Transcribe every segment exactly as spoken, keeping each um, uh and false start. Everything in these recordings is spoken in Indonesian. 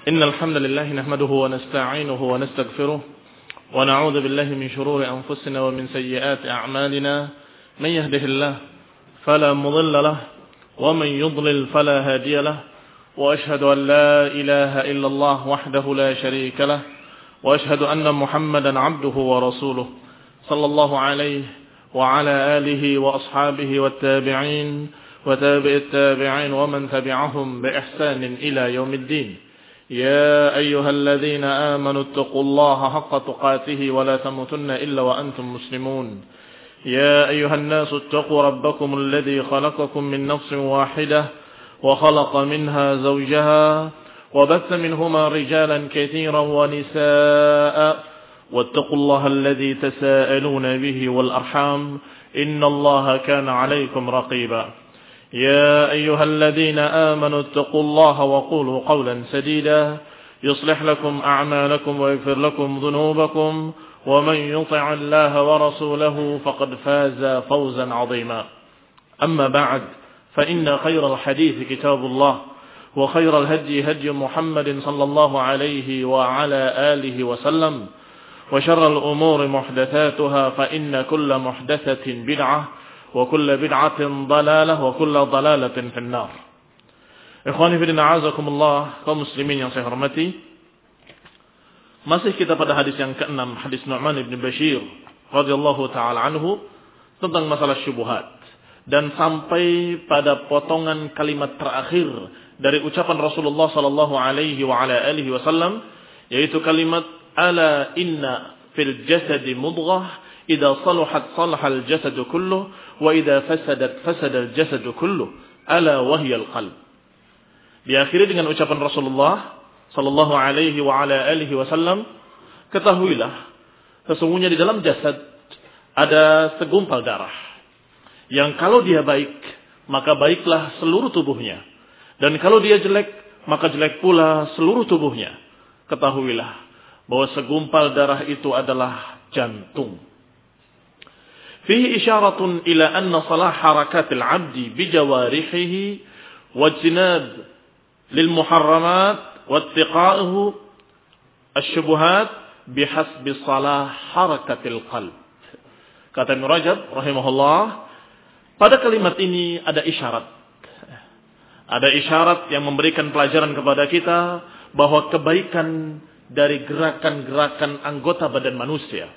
إن الحمد لله نحمده ونستعينه ونستغفره ونعوذ بالله من شرور أنفسنا ومن سيئات أعمالنا من يهده الله فلا مضل له ومن يضلل فلا هادي له وأشهد أن لا إله إلا الله وحده لا شريك له وأشهد أن محمدا عبده ورسوله صلى الله عليه وعلى آله وأصحابه والتابعين وتابع التابعين ومن تبعهم بإحسان إلى يوم الدين. يا أيها الذين آمنوا اتقوا الله حق تقاته ولا تموتن إلا وأنتم مسلمون. يا أيها الناس اتقوا ربكم الذي خلقكم من نفس واحدة وخلق منها زوجها وبث منهما رجالا كثيرا ونساء واتقوا الله الذي تساءلون به والأرحام إن الله كان عليكم رقيبا. يا أيها الذين آمنوا اتقوا الله وقولوا قولا سديدا يصلح لكم أعمالكم ويغفر لكم ذنوبكم ومن يطع الله ورسوله فقد فاز فوزا عظيما. أما بعد فإن خير الحديث كتاب الله وخير الهدي هدي محمد صلى الله عليه وعلى آله وسلم وشر الأمور محدثاتها فإن كل محدثة بدعة وكل بدعة ضلالة وكل ضلالة في النار. Ikhwani fillah a'azakumullah, kaum muslimin yang saya hormati. Masih kita pada hadis yang keenam, hadis Nu'man bin Bashir radhiyallahu taala anhu tentang masalah syubhat, dan sampai pada potongan kalimat terakhir dari ucapan Rasulullah sallallahu alaihi wa ala alihi wasallam, yaitu kalimat ala inna fil jasadi mudghah idza salahat salahal jasadu kulluh wa idza fasadat fasadal jasadu kulluh ala wa hiya al-qalb. Diakhiri dengan ucapan Rasulullah sallallahu alaihi wa ala alihi wasallam, ketahuilah sesungguhnya di dalam jasad ada segumpal darah yang kalau dia baik maka baiklah seluruh tubuhnya, dan kalau dia jelek maka jelek pula seluruh tubuhnya. Ketahuilah bahwa segumpal darah itu adalah jantung. فيه إشارة إلى أن صلاح حركات العبد بجوارحه واجتناب للمحرمات واتقائه الشبهات بحسب صلاح حركة القلب. Kata Ibnu Rajab rahimahullah, pada kalimat ini ada isyarat. Ada isyarat yang memberikan pelajaran kepada kita bahwa kebaikan dari gerakan-gerakan anggota badan manusia,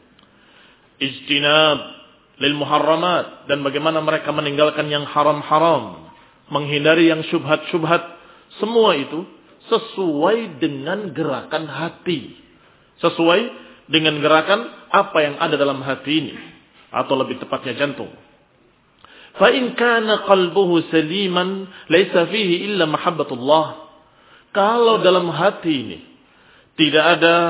ijtinab lil muharramat, dan bagaimana mereka meninggalkan yang haram-haram, menghindari yang syubhat-syubhat, semua itu sesuai dengan gerakan hati, sesuai dengan gerakan apa yang ada dalam hati ini, atau lebih tepatnya jantung. Fa in kana qalbuhu saliman laisa fihi illa mahabbatullah. Kalau dalam hati ini tidak ada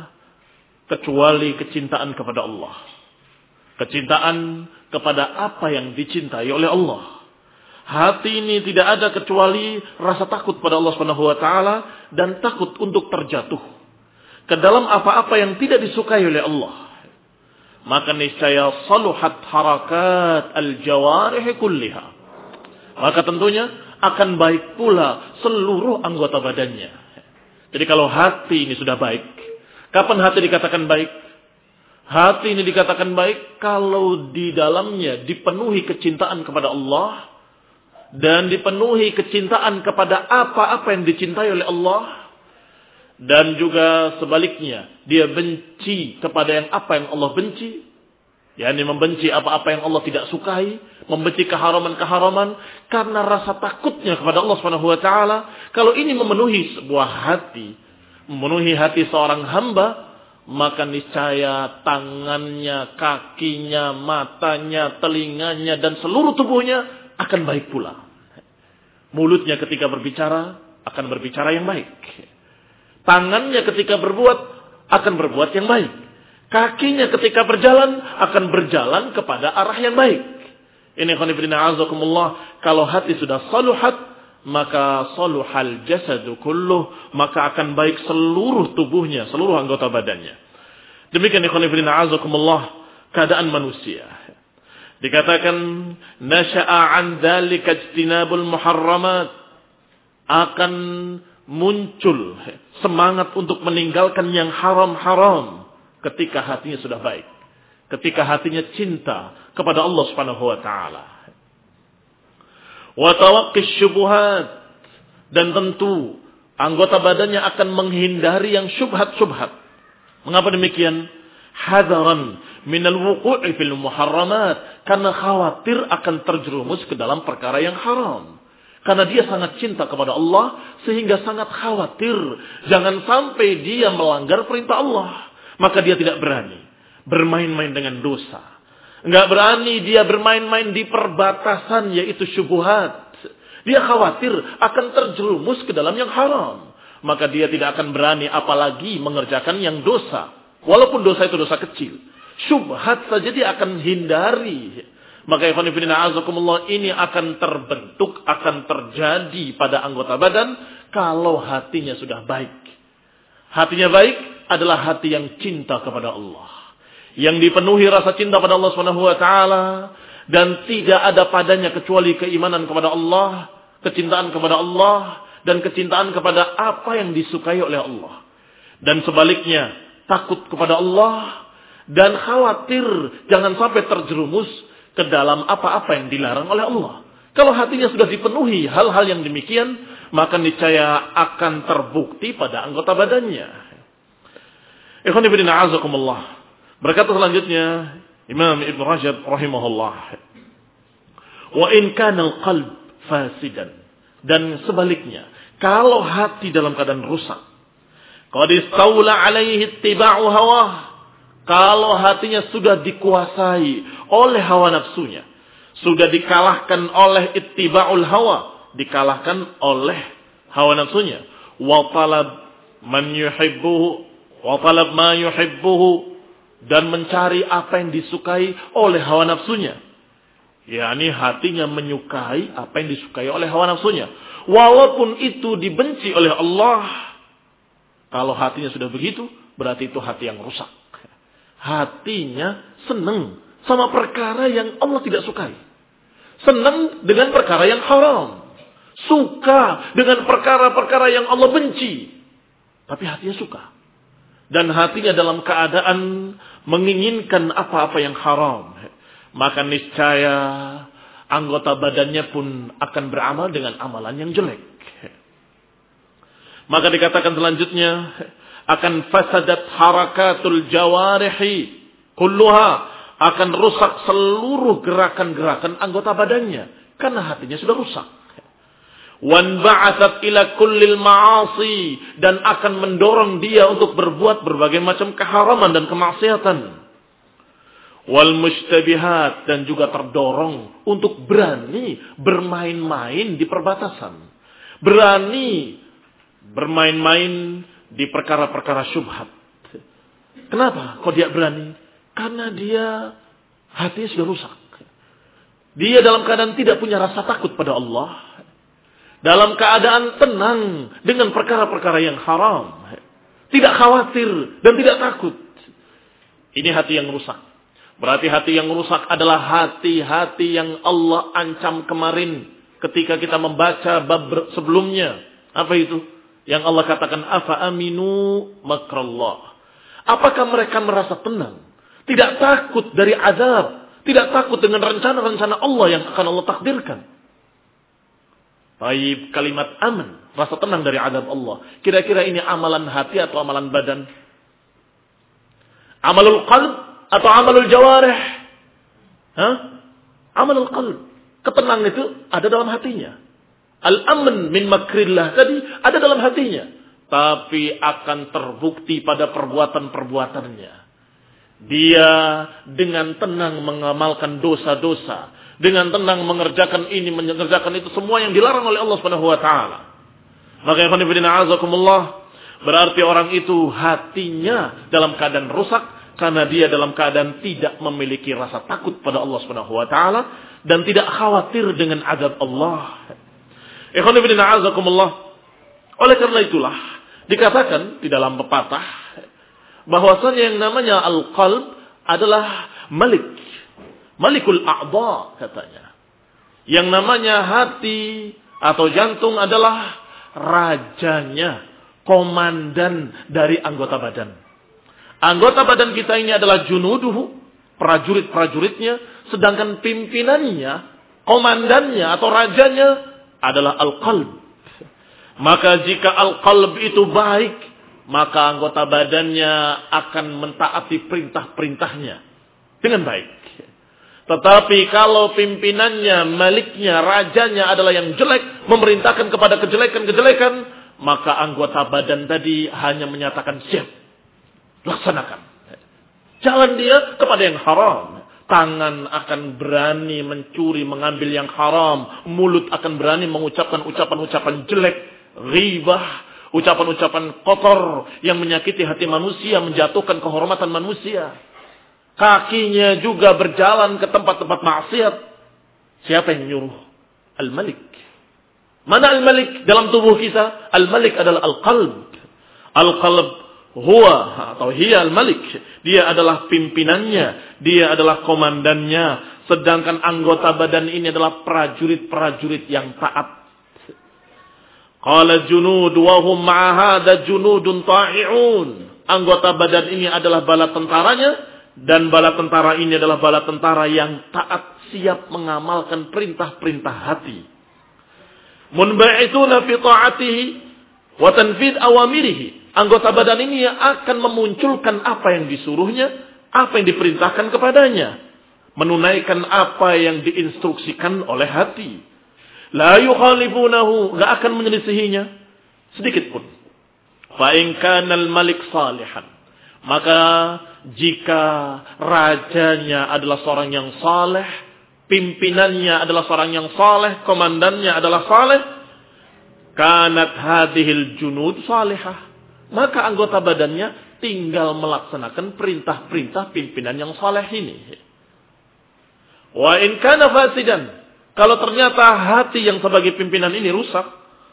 kecuali kecintaan kepada Allah, kecintaan kepada apa yang dicintai oleh Allah. Hati ini tidak ada kecuali rasa takut pada Allah Subhanahu wa taala dan takut untuk terjatuh ke dalam apa-apa yang tidak disukai oleh Allah. Maka niscaya saluhat harakat al-jawarih kulliha. Maka tentunya akan baik pula seluruh anggota badannya. Jadi kalau hati ini sudah baik, kapan hati dikatakan baik? Hati ini dikatakan baik kalau di dalamnya dipenuhi kecintaan kepada Allah dan dipenuhi kecintaan kepada apa-apa yang dicintai oleh Allah, dan juga sebaliknya dia benci kepada yang apa yang Allah benci, yakni membenci apa-apa yang Allah tidak sukai, membenci keharaman-keharaman karena rasa takutnya kepada Allah Subhanahu wa taala. Kalau ini memenuhi sebuah hati, memenuhi hati seorang hamba, maka niscaya tangannya, kakinya, matanya, telinganya, dan seluruh tubuhnya akan baik pula. Mulutnya ketika berbicara akan berbicara yang baik. Tangannya ketika berbuat akan berbuat yang baik. Kakinya ketika berjalan akan berjalan kepada arah yang baik. Ini khonifidina azakumullah, kalau hati sudah saluhat, maka saluhal jasadu kulluh, maka akan baik seluruh tubuhnya, seluruh anggota badannya. Demikian ikhwan fillah azakumullah keadaan manusia. Dikatakan nasya'a an dzalika ijtinabul muharramat, akan muncul semangat untuk meninggalkan yang haram-haram ketika hatinya sudah baik. Ketika hatinya cinta kepada Allah Subhanahu wa taala. Wa tawaqqi syubhat, dan tentu anggota badannya akan menghindari yang syubhat-syubhat. Mengapa demikian? Hadaran minal wuqu'i fil muharramat, karena khawatir akan terjerumus ke dalam perkara yang haram. Karena dia sangat cinta kepada Allah sehingga sangat khawatir jangan sampai dia melanggar perintah Allah. Maka dia tidak berani bermain-main dengan dosa. Enggak berani dia bermain-main di perbatasan, yaitu syubhat. Dia khawatir akan terjerumus ke dalam yang haram. Maka dia tidak akan berani apalagi mengerjakan yang dosa. Walaupun dosa itu dosa kecil. Syubhat saja dia akan hindari. Maka ikhwan fillah azakumullah, ini akan terbentuk, akan terjadi pada anggota badan kalau hatinya sudah baik. Hatinya baik adalah hati yang cinta kepada Allah. Yang dipenuhi rasa cinta pada Allah Subhanahu wa taala, dan tidak ada padanya kecuali keimanan kepada Allah, kecintaan kepada Allah, dan kecintaan kepada apa yang disukai oleh Allah. Dan sebaliknya, takut kepada Allah dan khawatir jangan sampai terjerumus ke dalam apa-apa yang dilarang oleh Allah. Kalau hatinya sudah dipenuhi hal-hal yang demikian, maka niscaya akan terbukti pada anggota badannya. Ikhwan fillah azakumullah. Berkata selanjutnya Imam Ibn Rajab rahimahullah, wa in kana al-qalb fasidan, dan sebaliknya, kalau hati dalam keadaan rusak, qad istawla alaihi ittiba'u hawah, kalau hatinya sudah dikuasai oleh hawa nafsunya, sudah dikalahkan oleh ittiba'ul hawa, dikalahkan oleh hawa nafsunya, wa talab man yuhibbuhu, wa talab ma yuhibbuhu, dan mencari apa yang disukai oleh hawa nafsunya. yakni hatinya menyukai apa yang disukai oleh hawa nafsunya. Walaupun itu dibenci oleh Allah, kalau hatinya sudah begitu, berarti itu hati yang rusak. Hatinya senang sama perkara yang Allah tidak sukai. Senang dengan perkara yang haram. Suka dengan perkara-perkara yang Allah benci. Tapi hatinya suka. Dan hatinya dalam keadaan menginginkan apa-apa yang haram. Maka niscaya anggota badannya pun akan beramal dengan amalan yang jelek. Maka dikatakan selanjutnya, akan fasadat harakatul jawarihi kulluha, akan rusak seluruh gerakan-gerakan anggota badannya karena hatinya sudah rusak. Wan ba'atsat ila kullil ma'asi, dan akan mendorong dia untuk berbuat berbagai macam keharaman dan kemaksiatan. Wal mushtabihat, dan juga terdorong untuk berani bermain-main di perbatasan. Berani bermain-main di perkara-perkara syubhat. Kenapa kok dia berani? Karena dia hatinya sudah rusak. Dia dalam keadaan tidak punya rasa takut pada Allah. Dalam keadaan tenang dengan perkara-perkara yang haram. Tidak khawatir dan tidak takut. Ini hati yang rusak. Berarti hati yang rusak adalah hati-hati yang Allah ancam kemarin ketika kita membaca bab sebelumnya. Apa itu? Yang Allah katakan, afa aminu makrallah. Apakah mereka merasa tenang? Tidak takut dari azab. Tidak takut dengan rencana-rencana Allah yang akan Allah takdirkan. Baik, kalimat aman, rasa tenang dari azab Allah. Kira-kira ini amalan hati atau amalan badan? Amalul qalb atau amalul jawarih? Hah? Amalul qalb. Ketenangan itu ada dalam hatinya. Al-aman min makrillah tadi ada dalam hatinya. Tapi akan terbukti pada perbuatan-perbuatannya. Dia dengan tenang mengamalkan dosa-dosa. Dengan tenang mengerjakan ini, mengerjakan itu, semua yang dilarang oleh Allah Subhanahu wa taala. Maka ikhwan fillah azakumullah, berarti orang itu hatinya dalam keadaan rusak karena dia dalam keadaan tidak memiliki rasa takut pada Allah Subhanahu wa taala dan tidak khawatir dengan azab Allah. Ikhwan fillah azakumullah, oleh karena itulah dikatakan di dalam pepatah bahwasanya yang namanya al-qalb adalah malik. Malikul a'dha katanya. Yang namanya hati atau jantung adalah rajanya, komandan dari anggota badan. Anggota badan kita ini adalah junuduhu, prajurit-prajuritnya, sedangkan pimpinannya, komandannya atau rajanya adalah al-qalb. Maka jika al-qalb itu baik, maka anggota badannya akan mentaati perintah-perintahnya dengan baik. Tetapi kalau pimpinannya, maliknya, rajanya adalah yang jelek, memerintahkan kepada kejelekan-kejelekan, maka anggota badan tadi hanya menyatakan siap, laksanakan. Jalan dia kepada yang haram. Tangan akan berani mencuri, mengambil yang haram. Mulut akan berani mengucapkan ucapan-ucapan jelek, ghibah, ucapan-ucapan kotor yang menyakiti hati manusia, menjatuhkan kehormatan manusia. Kakinya juga berjalan ke tempat-tempat maksiat. Siapa yang menyuruh? Al-Malik. Mana Al-Malik dalam tubuh kita? Al-Malik adalah Al-Qalb. Al-Qalb huwa atau hiya Al-Malik. Dia adalah pimpinannya. Dia adalah komandannya. Sedangkan anggota badan ini adalah prajurit-prajurit yang taat. Qala junud wa hum ma'a hadha junudun ta'i'un. Anggota badan ini adalah bala tentaranya. Dan bala tentara ini adalah bala tentara yang taat, siap mengamalkan perintah-perintah hati. Munba'itsuna fi ta'atihi wa tanfidz awamirihi. Anggota badan ini akan memunculkan apa yang disuruhnya, apa yang diperintahkan kepadanya, menunaikan apa yang diinstruksikan oleh hati. La yukhalifunahu, enggak akan menyelisihinya sedikit pun. Fa in kana al-malik salihan, maka jika rajanya adalah seorang yang saleh, pimpinannya adalah seorang yang saleh, komandannya adalah saleh, kanat hadhil junud salihah, maka anggota badannya tinggal melaksanakan perintah-perintah pimpinan yang saleh ini. Wa in kana fasidan, kalau ternyata hati yang sebagai pimpinan ini rusak,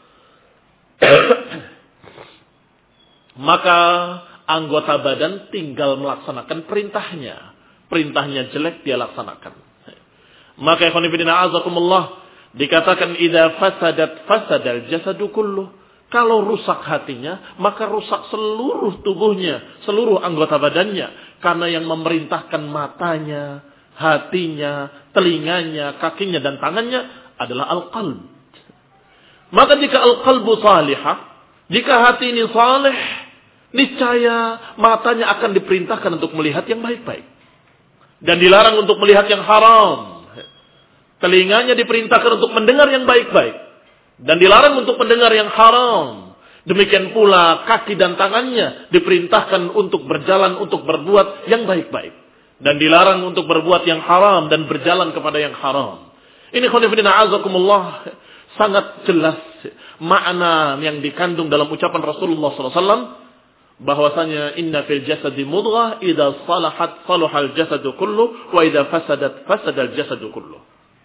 maka anggota badan tinggal melaksanakan perintahnya. Perintahnya jelek dia laksanakan. Maka ikhwan fillah azakumullah, dikatakan idza fasadat fasadal jasadu kulluh. Kalau rusak hatinya, maka rusak seluruh tubuhnya, seluruh anggota badannya. Karena yang memerintahkan matanya, hatinya, telinganya, kakinya dan tangannya adalah al-qalb. Maka jika al-qalbu salihah, jika hati ini saleh, niscaya matanya akan diperintahkan untuk melihat yang baik-baik. Dan dilarang untuk melihat yang haram. Telinganya diperintahkan untuk mendengar yang baik-baik. Dan dilarang untuk mendengar yang haram. Demikian pula kaki dan tangannya diperintahkan untuk berjalan, untuk berbuat yang baik-baik. Dan dilarang untuk berbuat yang haram dan berjalan kepada yang haram. Ini khonifidina azakumullah, sangat jelas makna yang dikandung dalam ucapan Rasulullah sallallahu alaihi wasallam. Bahwasanya inna fil jasadi mudghah idza salahat salahal jasadu kullu wa idza fasadat fasadal jasadu kullu.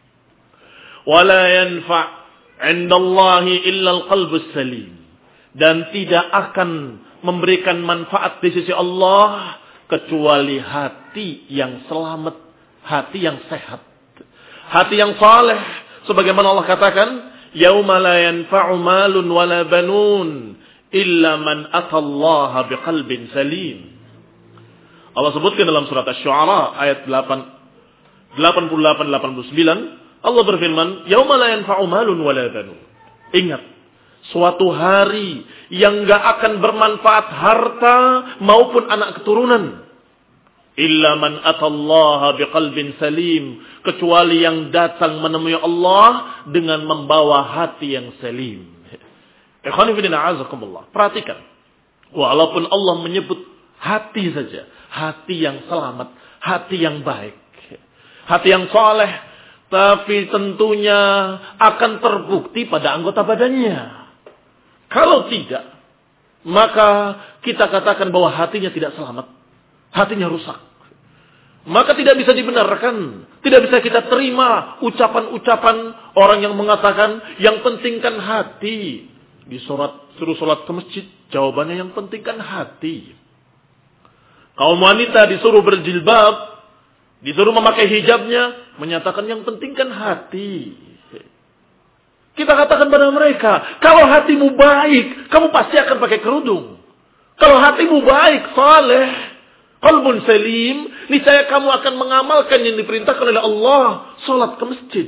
Wa la yanfa' 'inda Allah illa al-qalbus salim. Dan tidak akan memberikan manfaat di sisi Allah kecuali hati yang selamat, hati yang sehat, hati yang saleh. Sebagaimana Allah katakan, yauma la yanfa'u malun wala banun illa man atallaha biqalbin salim. Allah sebutkan dalam surat Asy-Syu'ara ayat delapan puluh delapan delapan puluh sembilan, Allah berfirman, yauma la yanfa'u malun wala banun. Ingat, suatu hari yang enggak akan bermanfaat harta maupun anak keturunan. Illa man atallaha biqalbin salim, kecuali yang datang menemui Allah dengan membawa hati yang salim. Ikhwani fillah azakumullah. Perhatikan. Walaupun Allah menyebut hati saja, hati yang selamat, hati yang baik, hati yang saleh, tapi tentunya akan terbukti pada anggota badannya. Kalau tidak, maka kita katakan bahwa hatinya tidak selamat, hatinya rusak. Maka tidak bisa dibenarkan, tidak bisa kita terima ucapan-ucapan orang yang mengatakan yang pentingkan hati. Di surat, suruh sholat ke masjid, jawabannya yang pentingkan hati. Kaum wanita disuruh berjilbab, disuruh memakai hijabnya, menyatakan yang pentingkan hati. Kita katakan pada mereka, kalau hatimu baik, kamu pasti akan pakai kerudung. Kalau hatimu baik, saleh, qalbun salim, niscaya kamu akan mengamalkan yang diperintahkan oleh Allah, salat ke masjid.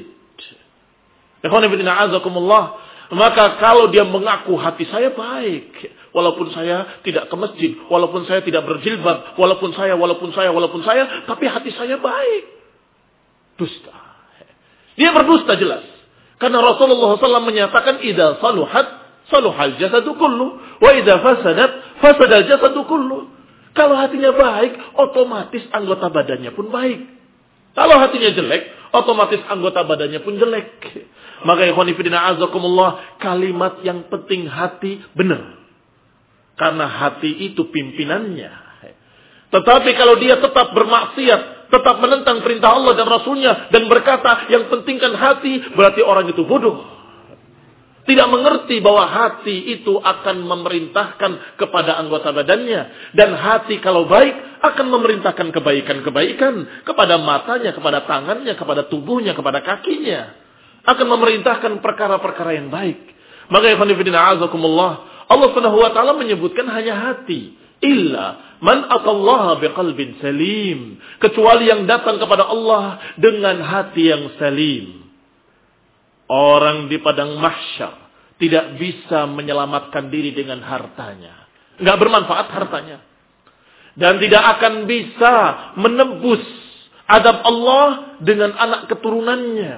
Ikhwan fillah azakumullah, maka kalau dia mengaku hati saya baik, walaupun saya tidak ke masjid, walaupun saya tidak berjilbab, walaupun saya, walaupun saya, walaupun saya, tapi hati saya baik. Dusta. Dia berdusta jelas. Karena Rasulullah shallallahu alaihi wasallam menyatakan, idza saluhat, saluhal jasadu kullu, wa idza fasadat, fasadal jasadu kullu. Kalau hatinya baik, otomatis anggota badannya pun baik. Kalau hatinya jelek, otomatis anggota badannya pun jelek. Maka ikhwani fillah azakumullah, kalimat yang penting hati benar. Karena hati itu pimpinannya. Tetapi kalau dia tetap bermaksiat, tetap menentang perintah Allah dan Rasulnya, dan berkata yang pentingkan hati, berarti orang itu bodoh. Tidak mengerti bahwa hati itu akan memerintahkan kepada anggota badannya. Dan hati kalau baik akan memerintahkan kebaikan-kebaikan kepada matanya, kepada tangannya, kepada tubuhnya, kepada kakinya. Akan memerintahkan perkara-perkara yang baik. Maka ikhwan fillah azakumullah, Allah Subhanahu wa taala menyebutkan hanya hati. Illa man atallaha biqalbin salim, kecuali yang datang kepada Allah dengan hati yang salim. Orang di padang mahsyar tidak bisa menyelamatkan diri dengan hartanya. Enggak bermanfaat hartanya. Dan tidak akan bisa menembus adab Allah dengan anak keturunannya.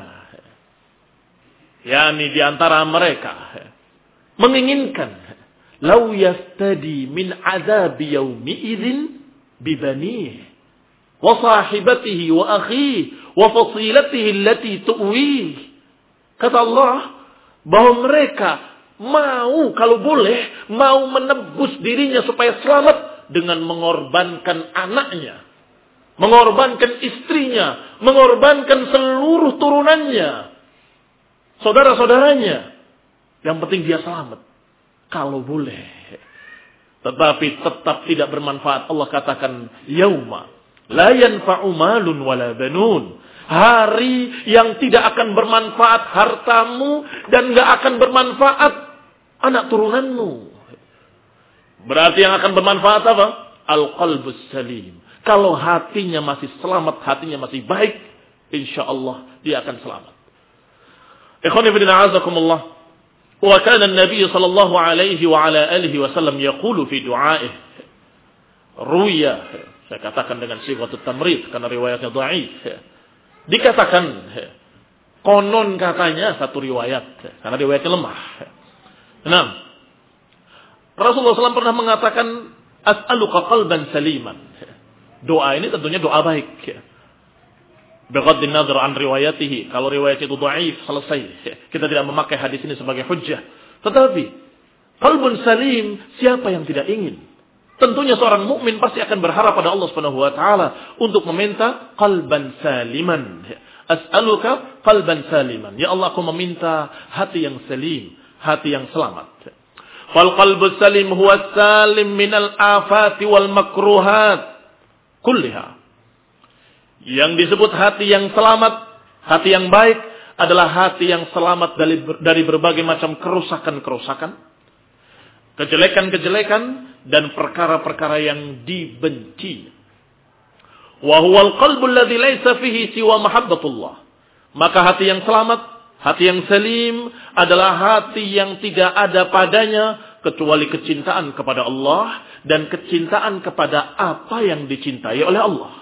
Yani di antara mereka menginginkan lau yastadi min azabi yaumi idzin bibanihi wa sahibatihi wa akhihi wa fasilatihi allati tu'wih. Kata Allah bahwa mereka mau, kalau boleh, mau menebus dirinya supaya selamat dengan mengorbankan anaknya, mengorbankan istrinya, mengorbankan seluruh turunannya, saudara-saudaranya. Yang penting dia selamat. Kalau boleh. Tetapi tetap tidak bermanfaat. Allah katakan, yauma la yanfa'u malun wala banun. Hari yang tidak akan bermanfaat hartamu dan gak akan bermanfaat anak turunanmu. Berarti yang akan bermanfaat apa? Al-qalbus salim. Kalau hatinya masih selamat, hatinya masih baik, insya Allah dia akan selamat. Ikhwani fillah azakumullah. Wa kana an-nabiy sallallahu alaihi wa ala alihi wasallam yaqulu fi du'aih. Ruya, saya katakan dengan sighatut tamrid karena riwayatnya dhaif. Dikatakan konon katanya satu riwayat karena riwayatnya lemah. Nah, Rasulullah shallallahu alaihi wasallam pernah mengatakan as'aluka qalban saliman. Doa ini tentunya doa baik. Bighaddin nadhar an riwayatihi. Kalau riwayat itu dhaif, selesai. Kita tidak memakai hadis ini sebagai hujjah. Tetapi qalbun salim, siapa yang tidak ingin? Tentunya seorang mukmin pasti akan berharap pada Allah Subhanahu wa taala untuk meminta qalban saliman. As'aluka qalban saliman. Ya Allah, aku meminta hati yang salim, hati yang selamat. Fal qalbus salim huwa salim minal afati wal makruhat kulliha. Yang disebut hati yang selamat, hati yang baik adalah hati yang selamat dari, dari berbagai macam kerusakan-kerusakan, kejelekan-kejelekan, dan perkara-perkara yang dibenci. Wa huwal qalbul ladzi laisa fihi siwa mahabbatullah. Maka hati yang selamat, hati yang salim adalah hati yang tidak ada padanya kecuali kecintaan kepada Allah dan kecintaan kepada apa yang dicintai oleh Allah.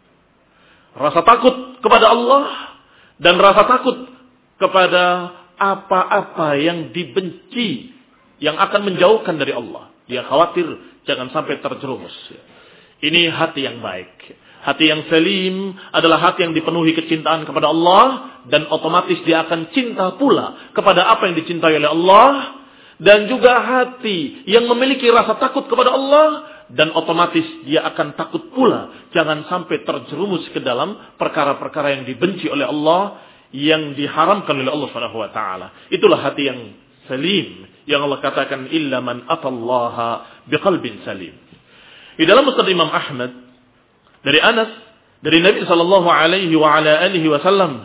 Rasa takut kepada Allah dan rasa takut kepada apa-apa yang dibenci, yang akan menjauhkan dari Allah. Dia khawatir jangan sampai terjerumus. Ini hati yang baik. Hati yang salim adalah hati yang dipenuhi kecintaan kepada Allah, dan otomatis dia akan cinta pula kepada apa yang dicintai oleh Allah, dan juga hati yang memiliki rasa takut kepada Allah, dan otomatis dia akan takut pula jangan sampai terjerumus ke dalam perkara-perkara yang dibenci oleh Allah, yang diharamkan oleh Allah Subhanahu wa taala. Itulah hati yang salim yang Allah katakan illa man atallaha biqalbin salim. Di dalam Musnad Imam Ahmad dari Anas dari Nabi sallallahu alaihi wa ala alihi wasallam,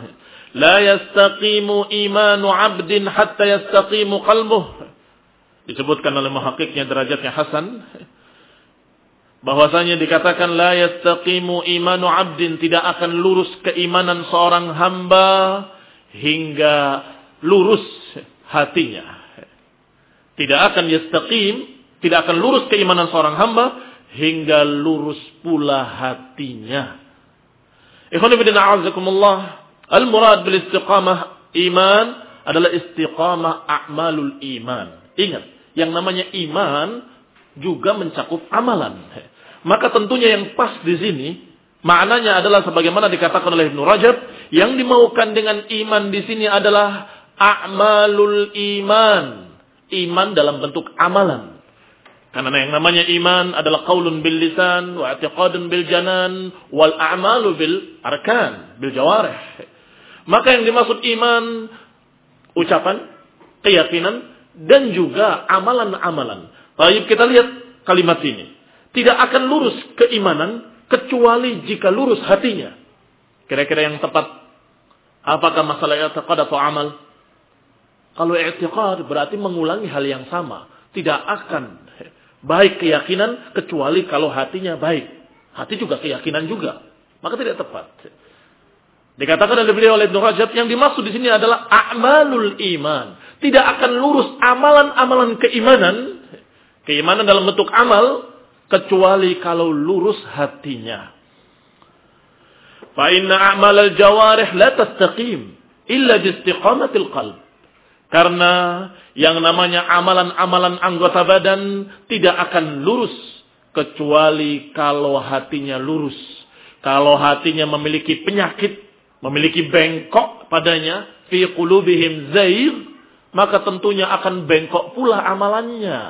La yastaqimu imanu 'abdin hatta yastaqimu qalbuh. Disebutkan oleh muhaqqiqnya derajatnya hasan. Bahwasanya dikatakan la yastaqimu imanu 'abdin, tidak akan lurus keimanan seorang hamba hingga lurus hatinya. Tidak akan yastaqim, tidak akan lurus keimanan seorang hamba hingga lurus pula hatinya. Ikhwan fillah a'azakumullah, al-murad bil istiqamah iman adalah istiqamah a'malul iman. Ingat, yang namanya iman juga mencakup amalan. Maka tentunya yang pas di sini maknanya adalah sebagaimana dikatakan oleh Ibnu Rajab, yang dimaukan dengan iman di sini adalah a'malul iman. Iman dalam bentuk amalan. Karena yang namanya iman adalah qaulun bil lisan wa i'tiqadun bil janan wal a'malu bil arkan, bil jawarih. Maka yang dimaksud iman ucapan, keyakinan dan juga amalan-amalan. Baik, kita lihat kalimat ini. Tidak akan lurus keimanan kecuali jika lurus hatinya. Kira-kira yang tepat, apakah masalah i'tiqad atau amal? Kalau i'tiqad berarti mengulangi hal yang sama. Tidak akan baik keyakinan kecuali kalau hatinya baik. Hati juga keyakinan juga. Maka tidak tepat. Dikatakan oleh beliau oleh Ibnu Rajab, yang dimaksud di sini adalah a'malul iman. Tidak akan lurus amalan-amalan keimanan, keimanan dalam bentuk amal, kecuali kalau lurus hatinya. Fa inna a'malal jawarih la tastaqim illa bi istiqamatil qalb. Karena yang namanya amalan-amalan anggota badan tidak akan lurus kecuali kalau hatinya lurus. Kalau hatinya memiliki penyakit, memiliki bengkok padanya, fi qulubihim zaigh, maka tentunya akan bengkok pula amalannya.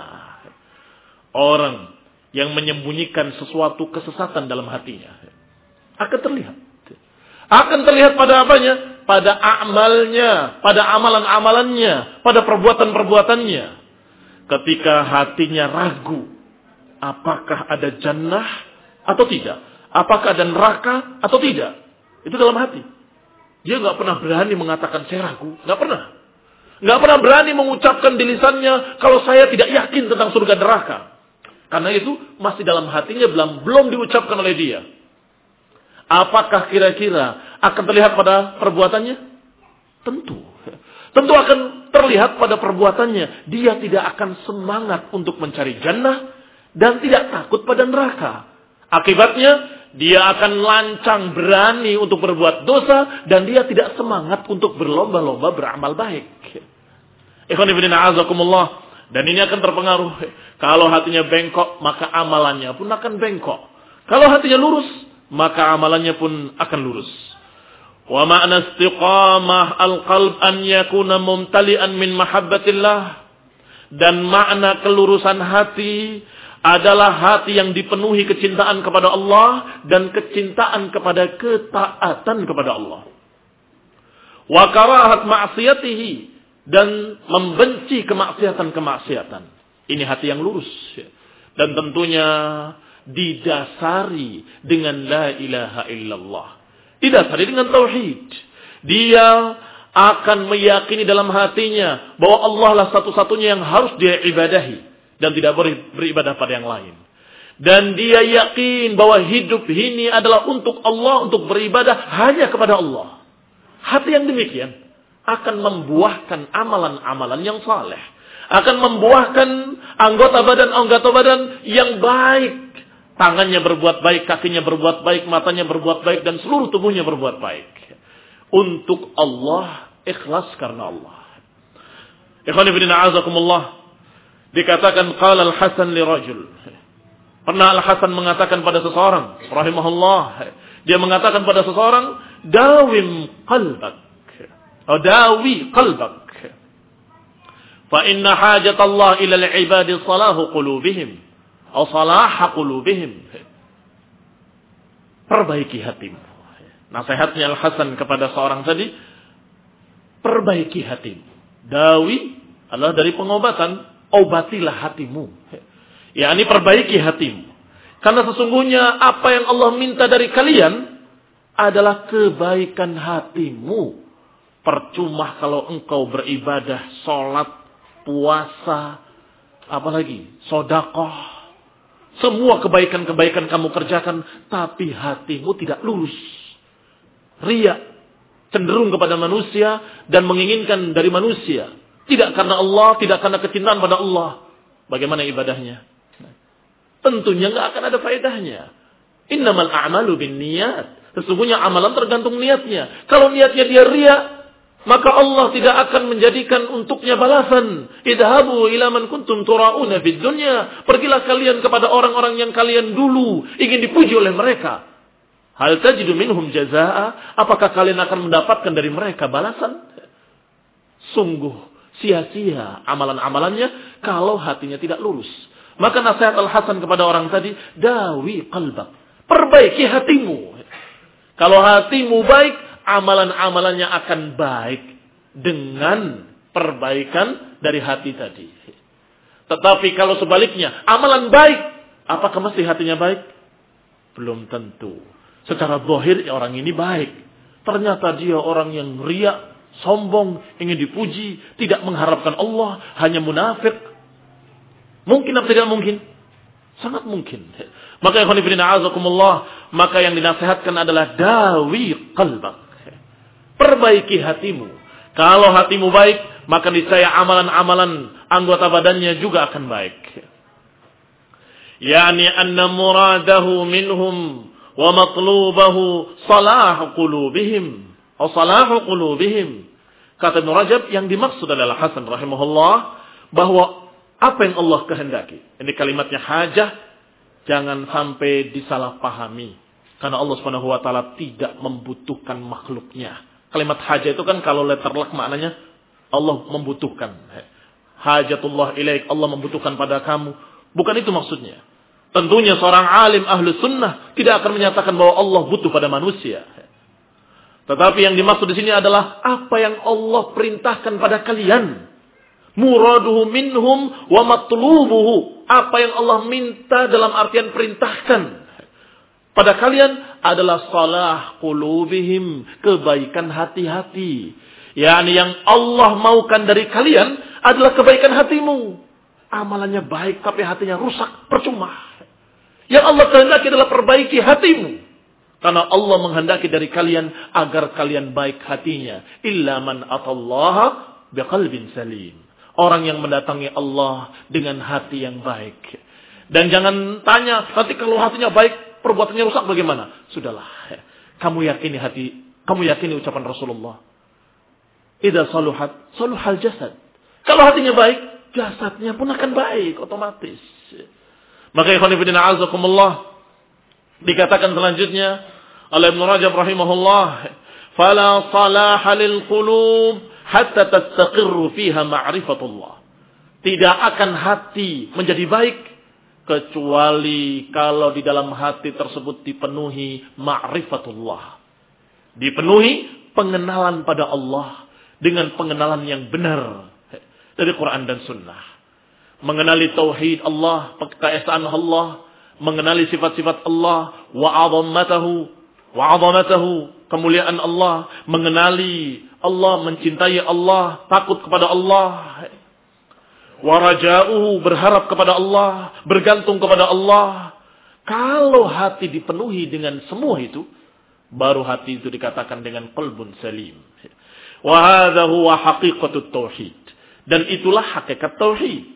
Orang yang menyembunyikan sesuatu kesesatan dalam hatinya akan terlihat. Akan terlihat pada apanya? Pada amalnya, pada amalan-amalannya, pada perbuatan-perbuatannya. Ketika hatinya ragu, apakah ada jannah atau tidak? Apakah ada neraka atau tidak? Itu dalam hati. Dia nggak pernah berani mengatakan saya ragu, nggak pernah. Nggak pernah berani mengucapkan di lisannya kalau saya tidak yakin tentang surga neraka. Karena itu masih dalam hatinya belum belum diucapkan oleh dia. Apakah kira-kira akan terlihat pada perbuatannya? Tentu. Tentu akan terlihat pada perbuatannya. Dia tidak akan semangat untuk mencari jannah dan tidak takut pada neraka. Akibatnya, dia akan lancang berani untuk berbuat dosa dan dia tidak semangat untuk berlomba-lomba beramal baik. Ikhwan fillah a'azakumullah. Dan ini akan terpengaruh. Kalau hatinya bengkok, maka amalannya pun akan bengkok. Kalau hatinya lurus, maka amalannya pun akan lurus. Wa ma'na istiqamah al-qalb an yakuna mumtali'an min mahabbatillah. Dan makna kelurusan hati adalah hati yang dipenuhi kecintaan kepada Allah dan kecintaan kepada ketaatan kepada Allah. Wa karahat ma'siyatihi, dan membenci kemaksiatan-kemaksiatan. Ini hati yang lurus. Dan tentunya didasari dengan la ilaha illallah. Didasari dengan tauhid. Dia akan meyakini dalam hatinya bahwa Allah lah satu-satunya yang harus dia ibadahi dan tidak boleh beribadah pada yang lain. Dan dia yakin bahwa hidup ini adalah untuk Allah, untuk beribadah hanya kepada Allah. Hati yang demikian akan membuahkan amalan-amalan yang saleh, akan membuahkan anggota badan-anggota badan yang baik. Tangannya berbuat baik, kakinya berbuat baik, matanya berbuat baik, dan seluruh tubuhnya berbuat baik. Untuk Allah, ikhlas karena Allah. Ikhwan fillah a'azakumullah. Dikatakan qala al-Hasan li rajul. Pernah Al-Hasan mengatakan pada seseorang, rahimahullah, dia mengatakan pada seseorang, dawim qalbak. Atau dawi qalbak. Fa inna hajat Allah ila al-ibadi salahu qulubihim. Atau salah qulubihim. Perbaiki hatimu. Nasihatnya Al-Hasan kepada seorang tadi, perbaiki hatimu. Dawi adalah dari pengobatan, obatilah hatimu. yakni perbaiki hatimu. Karena sesungguhnya apa yang Allah minta dari kalian adalah kebaikan hatimu, Percuma kalau engkau beribadah, sholat, puasa, apalagi sodakoh. Semua kebaikan-kebaikan kamu kerjakan, tapi hatimu tidak lurus. Ria, cenderung kepada manusia dan menginginkan dari manusia. Tidak karena Allah, tidak karena kecintaan pada Allah. Bagaimana ibadahnya? Tentunya nggak akan ada faedahnya. Innamal a'malu binniyat. Sesungguhnya amalan tergantung niatnya. Kalau niatnya dia ria, maka Allah tidak akan menjadikan untuknya balasan. Idhabu ila man kuntum tura'una fid dunya. Pergilah kalian kepada orang-orang yang kalian dulu ingin dipuji oleh mereka. Hal tajidu minhum jazaa'a? Apakah kalian akan mendapatkan dari mereka balasan? Sungguh sia-sia amalan-amalannya kalau hatinya tidak lurus. Maka nasihat Al-Hasan kepada orang tadi, dawi qalbak. Perbaiki hatimu. Kalau hatimu baik, amalan-amalannya akan baik dengan perbaikan dari hati tadi. Tetapi kalau sebaliknya, amalan baik, apakah mesti hatinya baik? Belum tentu. Secara zahir orang ini baik. Ternyata dia orang yang riya, sombong, ingin dipuji, tidak mengharapkan Allah, hanya munafik. Mungkin atau tidak mungkin? Sangat mungkin. Maka ikhwan fillah a'azakumullah, maka yang dinasihatkan adalah dawi qalbak. Perbaiki hatimu. Kalau hatimu baik, maka niscaya amalan-amalan anggota badannya juga akan baik. Yani anna muradahu minhum wa matlubahu salahu qulubihim atau salahu qulubihim. Kata Ibnu Rajab, yang dimaksud adalah Hasan rahimahullah bahwa apa yang Allah kehendaki. Ini kalimatnya hajah, jangan sampai disalahpahami. Karena Allah Subhanahu wa taala tidak membutuhkan makhluknya. Kalimat hajah itu kan kalau letterlek maknanya Allah membutuhkan. Hajatullah ilaik, Allah membutuhkan pada kamu. Bukan itu maksudnya. Tentunya seorang alim ahlu sunnah tidak akan menyatakan bahwa Allah butuh pada manusia. Tetapi yang dimaksud di sini adalah apa yang Allah perintahkan pada kalian. Muraduhu minhum wa matlubuhu. Apa yang Allah minta dalam artian perintahkan pada kalian adalah salah qulubihim, kebaikan hati-hati. Yani yang Allah maukan dari kalian adalah kebaikan hatimu. Amalannya baik tapi hatinya rusak, percuma. Yang Allah kehendaki adalah perbaiki hatimu. Karena Allah menghendaki dari kalian agar kalian baik hatinya. Illa man atallaha biqalbin salim. Orang yang mendatangi Allah dengan hati yang baik. Dan jangan tanya, nanti kalau hatinya baik, perbuatannya rusak bagaimana? Sudahlah. Kamu yakini hati, kamu yakini ucapan Rasulullah. Idza saluhat, saluhal jasad. Kalau hatinya baik, jasadnya pun akan baik otomatis. Maka ikhwan fillah a'azakumullah, dikatakan selanjutnya oleh Ibnu Rajab rahimahullah, fala salaha lil qulub hatta tastaqirru fiha ma'rifatullah. Tidak akan hati menjadi baik kecuali kalau di dalam hati tersebut dipenuhi ma'rifatullah. Dipenuhi pengenalan pada Allah dengan pengenalan yang benar dari Quran dan Sunnah. Mengenali tauhid Allah, keesaan Allah, mengenali sifat-sifat Allah, wa 'azamatahu, wa 'azamatahu, kemuliaan Allah, mengenali Allah, mencintai Allah, takut kepada Allah. Wa raja'uhu, berharap kepada Allah, bergantung kepada Allah. Kalau hati dipenuhi dengan semua itu, baru hati itu dikatakan dengan qalbun salim. Wa hadza huwa haqiqatut tauhid. Dan itulah hakikat tauhid.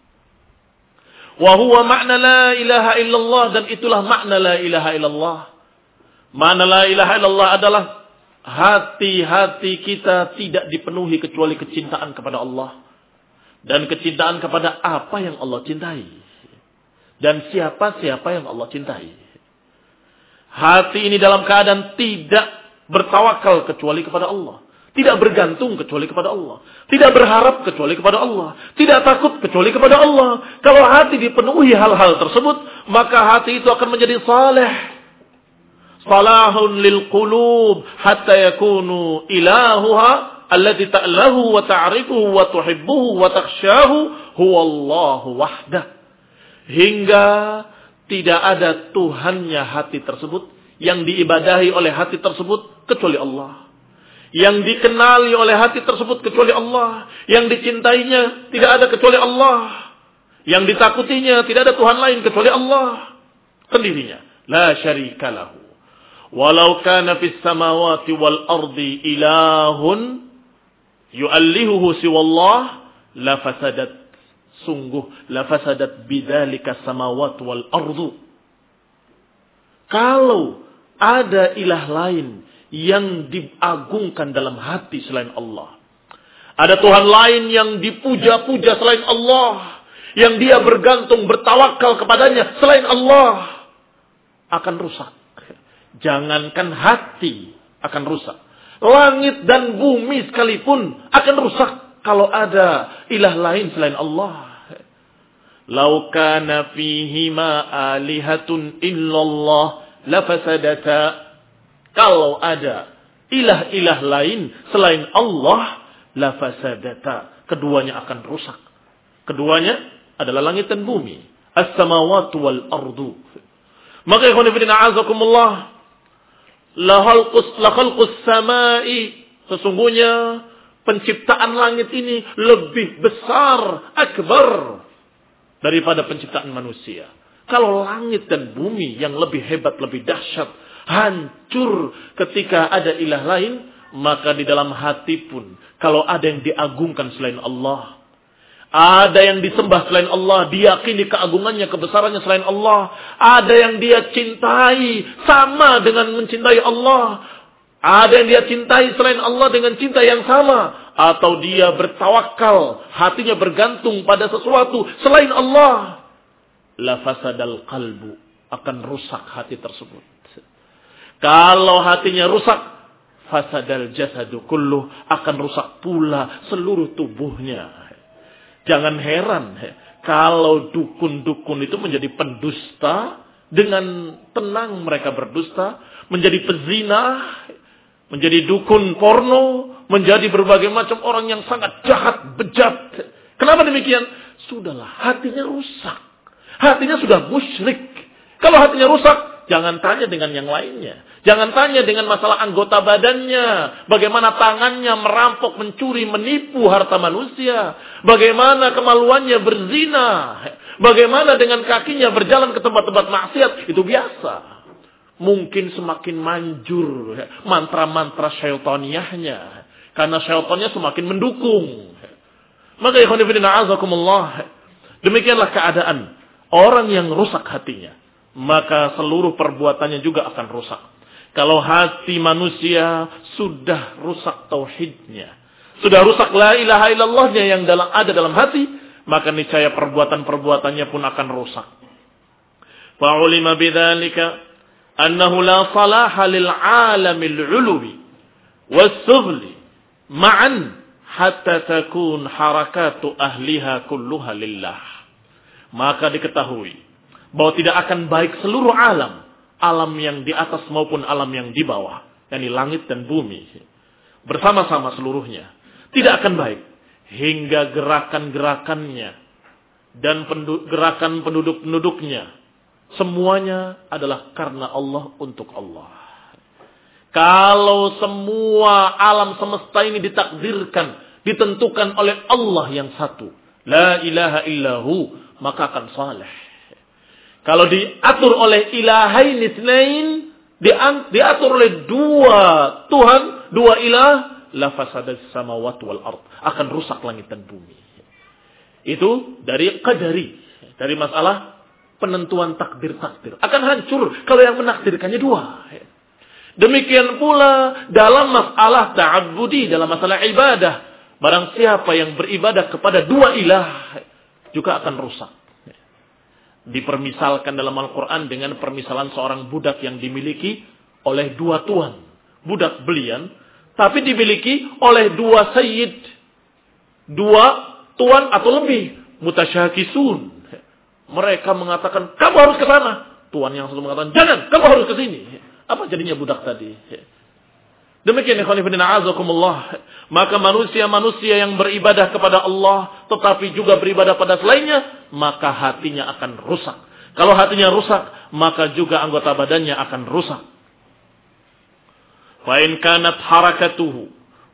Wa huwa makna la ilaha illallah, dan itulah makna la ilaha illallah. Makna la ilaha illallah adalah hati-hati kita tidak dipenuhi kecuali kecintaan kepada Allah. Dan kecintaan kepada apa yang Allah cintai. Dan siapa-siapa yang Allah cintai. Hati ini dalam keadaan tidak bertawakal kecuali kepada Allah. Tidak bergantung kecuali kepada Allah. Tidak berharap kecuali kepada Allah. Tidak takut kecuali kepada Allah. Kalau hati dipenuhi hal-hal tersebut, maka hati itu akan menjadi saleh. Salahun lil qulub hatta yakunu ilahuha alladhi ta'lahu wa ta'rifuhu wa tuhibbuhu wa takhshahu huwa Allahu wahdah. Hingga tidak ada Tuhannya hati tersebut, yang diibadahi oleh hati tersebut kecuali Allah. Yang dikenali oleh hati tersebut kecuali Allah. Yang dicintainya tidak ada kecuali Allah. Yang ditakutinya tidak ada Tuhan lain kecuali Allah sendirinya. La syarika lahu. Walau kana fis samawati wal ardi ilahun yu'allihuhu siwallah la fasadat. Sungguh la fasadat bidzalika samawati wal ardu. Kalau ada ilah lain yang diagungkan dalam hati selain Allah. Ada Tuhan lain yang dipuja-puja selain Allah. Yang dia bergantung, bertawakal kepadanya selain Allah. Akan rusak. Jangankan hati akan rusak. Langit dan bumi sekalipun akan rusak. Kalau ada ilah lain selain Allah. Lau kana fihima alihatun illallah lafasadata. Kalau ada ilah-ilah lain selain Allah, la fasadata. Keduanya akan rusak. Keduanya adalah langit dan bumi. As-samawati wal ardu. Maka ikhwan fillah a'azakumullah, la khalqus la khalqus samai. Sesungguhnya penciptaan langit ini lebih besar, akbar daripada penciptaan manusia. Kalau langit dan bumi yang lebih hebat, lebih dahsyat, hancur ketika ada ilah lain, maka di dalam hati pun kalau ada yang diagungkan selain Allah, ada yang disembah selain Allah, diyakini keagungannya, kebesarannya selain Allah, ada yang dia cintai sama dengan mencintai Allah, ada yang dia cintai selain Allah dengan cinta yang sama, atau dia bertawakal, hatinya bergantung pada sesuatu selain Allah, la fasadal qalbu, akan rusak hati tersebut. Kalau hatinya rusak, fasadal jasadu kulluh, akan rusak pula seluruh tubuhnya. Jangan heran kalau dukun-dukun itu menjadi pendusta, dengan tenang mereka berdusta, menjadi pezina, menjadi dukun porno, menjadi berbagai macam orang yang sangat jahat, bejat. Kenapa demikian? Sudahlah, hatinya rusak. Hatinya sudah musyrik. Kalau hatinya rusak, jangan tanya dengan yang lainnya. Jangan tanya dengan masalah anggota badannya. Bagaimana tangannya merampok, mencuri, menipu harta manusia. Bagaimana kemaluannya berzina. Bagaimana dengan kakinya berjalan ke tempat-tempat maksiat. Itu biasa. Mungkin semakin manjur mantra-mantra syaitaniyahnya. Karena syaitannya semakin mendukung. Maka ikhwan fillah a'azakumullah, demikianlah keadaan orang yang rusak hatinya. Maka seluruh perbuatannya juga akan rusak. Kalau hati manusia sudah rusak tauhidnya, sudah rusak la ilaha illallahnya yang dalam ada dalam hati, maka niscaya perbuatan-perbuatannya pun akan rusak. Fa'ulima bidzalika annahu la salaha lil alamil uluwi was-sufli ma'an hatta takun harakatu ahliha kulluha lillah. Maka diketahui bahwa tidak akan baik seluruh alam, alam yang di atas maupun alam yang di bawah, yakni langit dan bumi, bersama-sama seluruhnya tidak akan baik hingga gerakan-gerakannya dan pendu- gerakan penduduk-penduduknya semuanya adalah karena Allah, untuk Allah. Kalau semua alam semesta ini ditakdirkan, ditentukan oleh Allah yang satu, la ilaha illahu, maka akan saleh. Kalau diatur oleh ilahain itsnain, diatur oleh dua Tuhan, dua ilah, la fasadas samawati wal ard, akan rusak langit dan bumi. Itu dari qadari, dari masalah penentuan takdir-takdir. Akan hancur kalau yang menakdirkannya dua. Demikian pula dalam masalah ta'abbudi, dalam masalah ibadah. Barang siapa yang beribadah kepada dua ilah, juga akan rusak. Dipermisalkan dalam Al-Quran dengan permisalan seorang budak yang dimiliki oleh dua tuan. Budak belian, tapi dimiliki oleh dua sayyid. Dua tuan atau lebih. Mutasyakisun. Mereka mengatakan, kamu harus ke sana. Tuan yang satu mengatakan, jangan, kamu harus ke sini. Apa jadinya budak tadi? Demikian ikhwan fillah a'azakumullah. Maka manusia-manusia yang beribadah kepada Allah tetapi juga beribadah pada selainnya, maka hatinya akan rusak. Kalau hatinya rusak, maka juga anggota badannya akan rusak. Fa in kanat harakatuhu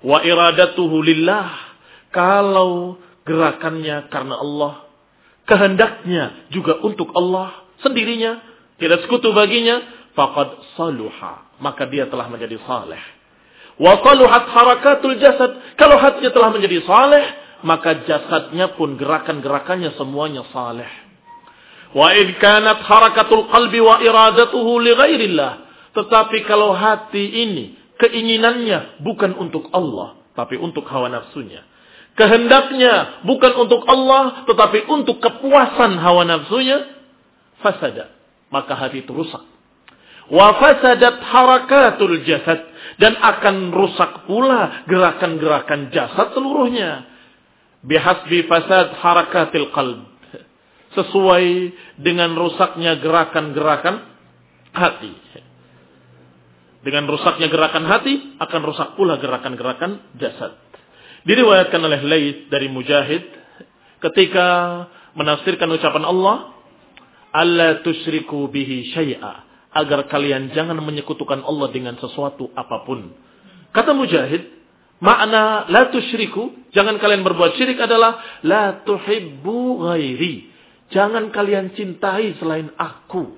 wa iradatuhu lillah, kalau gerakannya karena Allah, kehendaknya juga untuk Allah sendirinya, tidak sekutu baginya, faqad saluha, maka dia telah menjadi saleh. Wa saluhat harakatul jasad, kalau hatinya telah menjadi saleh, maka jasadnya pun gerakan-gerakannya semuanya saleh. Wa id kanat harakatul qalbi wa iradatuhu li ghairillah, tetapi kalau hati ini keinginannya bukan untuk Allah, tapi untuk hawa nafsunya. Kehendaknya bukan untuk Allah, tetapi untuk kepuasan hawa nafsunya, fasada, maka hati itu rusak. Wa fasadat harakatul jasad, dan akan rusak pula gerakan-gerakan jasad seluruhnya. Bihasbi fasad harakatil qalb, sesuai dengan rusaknya gerakan-gerakan hati. Dengan rusaknya gerakan hati, akan rusak pula gerakan-gerakan jasad. Diriwayatkan oleh Laits dari Mujahid, ketika menafsirkan ucapan Allah, alla tusyriku bihi syai'a, agar kalian jangan menyekutukan Allah dengan sesuatu apapun. Kata Mujahid, makna la tusyriku, jangan kalian berbuat syirik, adalah la tuhibbu ghairi, jangan kalian cintai selain aku.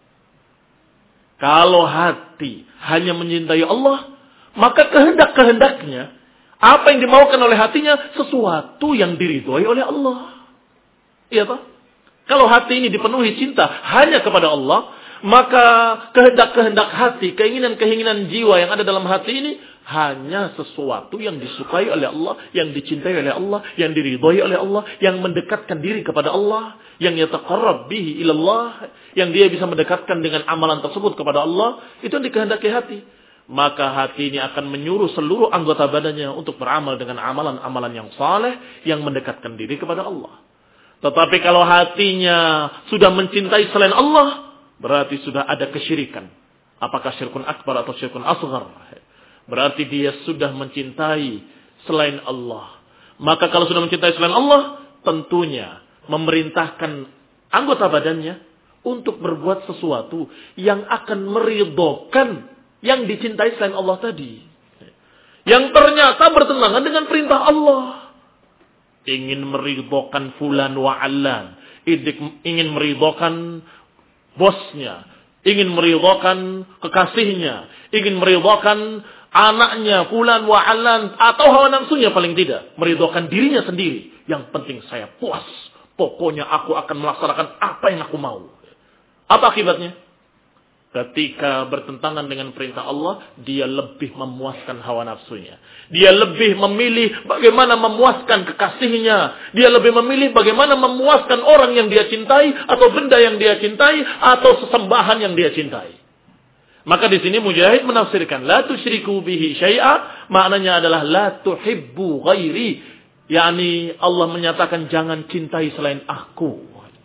Kalau hati hanya mencintai Allah, maka kehendak-kehendaknya, apa yang dimaukan oleh hatinya, sesuatu yang diridhoi oleh Allah. Iya toh? Kalau hati ini dipenuhi cinta hanya kepada Allah, maka kehendak-kehendak hati, keinginan-keinginan jiwa yang ada dalam hati ini, hanya sesuatu yang disukai oleh Allah, yang dicintai oleh Allah, yang diridhoi oleh Allah, yang mendekatkan diri kepada Allah, yang yataqarrab bihi ilallah, yang dia bisa mendekatkan dengan amalan tersebut kepada Allah, itu yang dikehendaki hati. Maka hati ini akan menyuruh seluruh anggota badannya untuk beramal dengan amalan-amalan yang saleh, yang mendekatkan diri kepada Allah. Tetapi kalau hatinya sudah mencintai selain Allah, berarti sudah ada kesyirikan. Apakah syirkun akbar atau syirkun asghar? Berarti dia sudah mencintai selain Allah. Maka kalau sudah mencintai selain Allah, tentunya memerintahkan anggota badannya untuk berbuat sesuatu yang akan meridhokan yang dicintai selain Allah tadi. Yang ternyata bertentangan dengan perintah Allah. Ingin meridhokan fulan wa allan, ingin meridhokan bosnya, ingin meridhokan kekasihnya, ingin meridhokan anaknya, fulan wa allan, atau hawa nafsunya paling tidak, meridhokan dirinya sendiri. Yang penting saya puas, pokoknya aku akan melaksanakan apa yang aku mau. Apa akibatnya? Ketika bertentangan dengan perintah Allah, dia lebih memuaskan hawa nafsunya. Dia lebih memilih bagaimana memuaskan kekasihnya. Dia lebih memilih bagaimana memuaskan orang yang dia cintai, atau benda yang dia cintai, atau sesembahan yang dia cintai. Maka di sini Mujahid menafsirkan la tusyriku bihi syai'a, maknanya adalah la tuhibbu ghairi, yakni Allah menyatakan jangan cintai selain aku.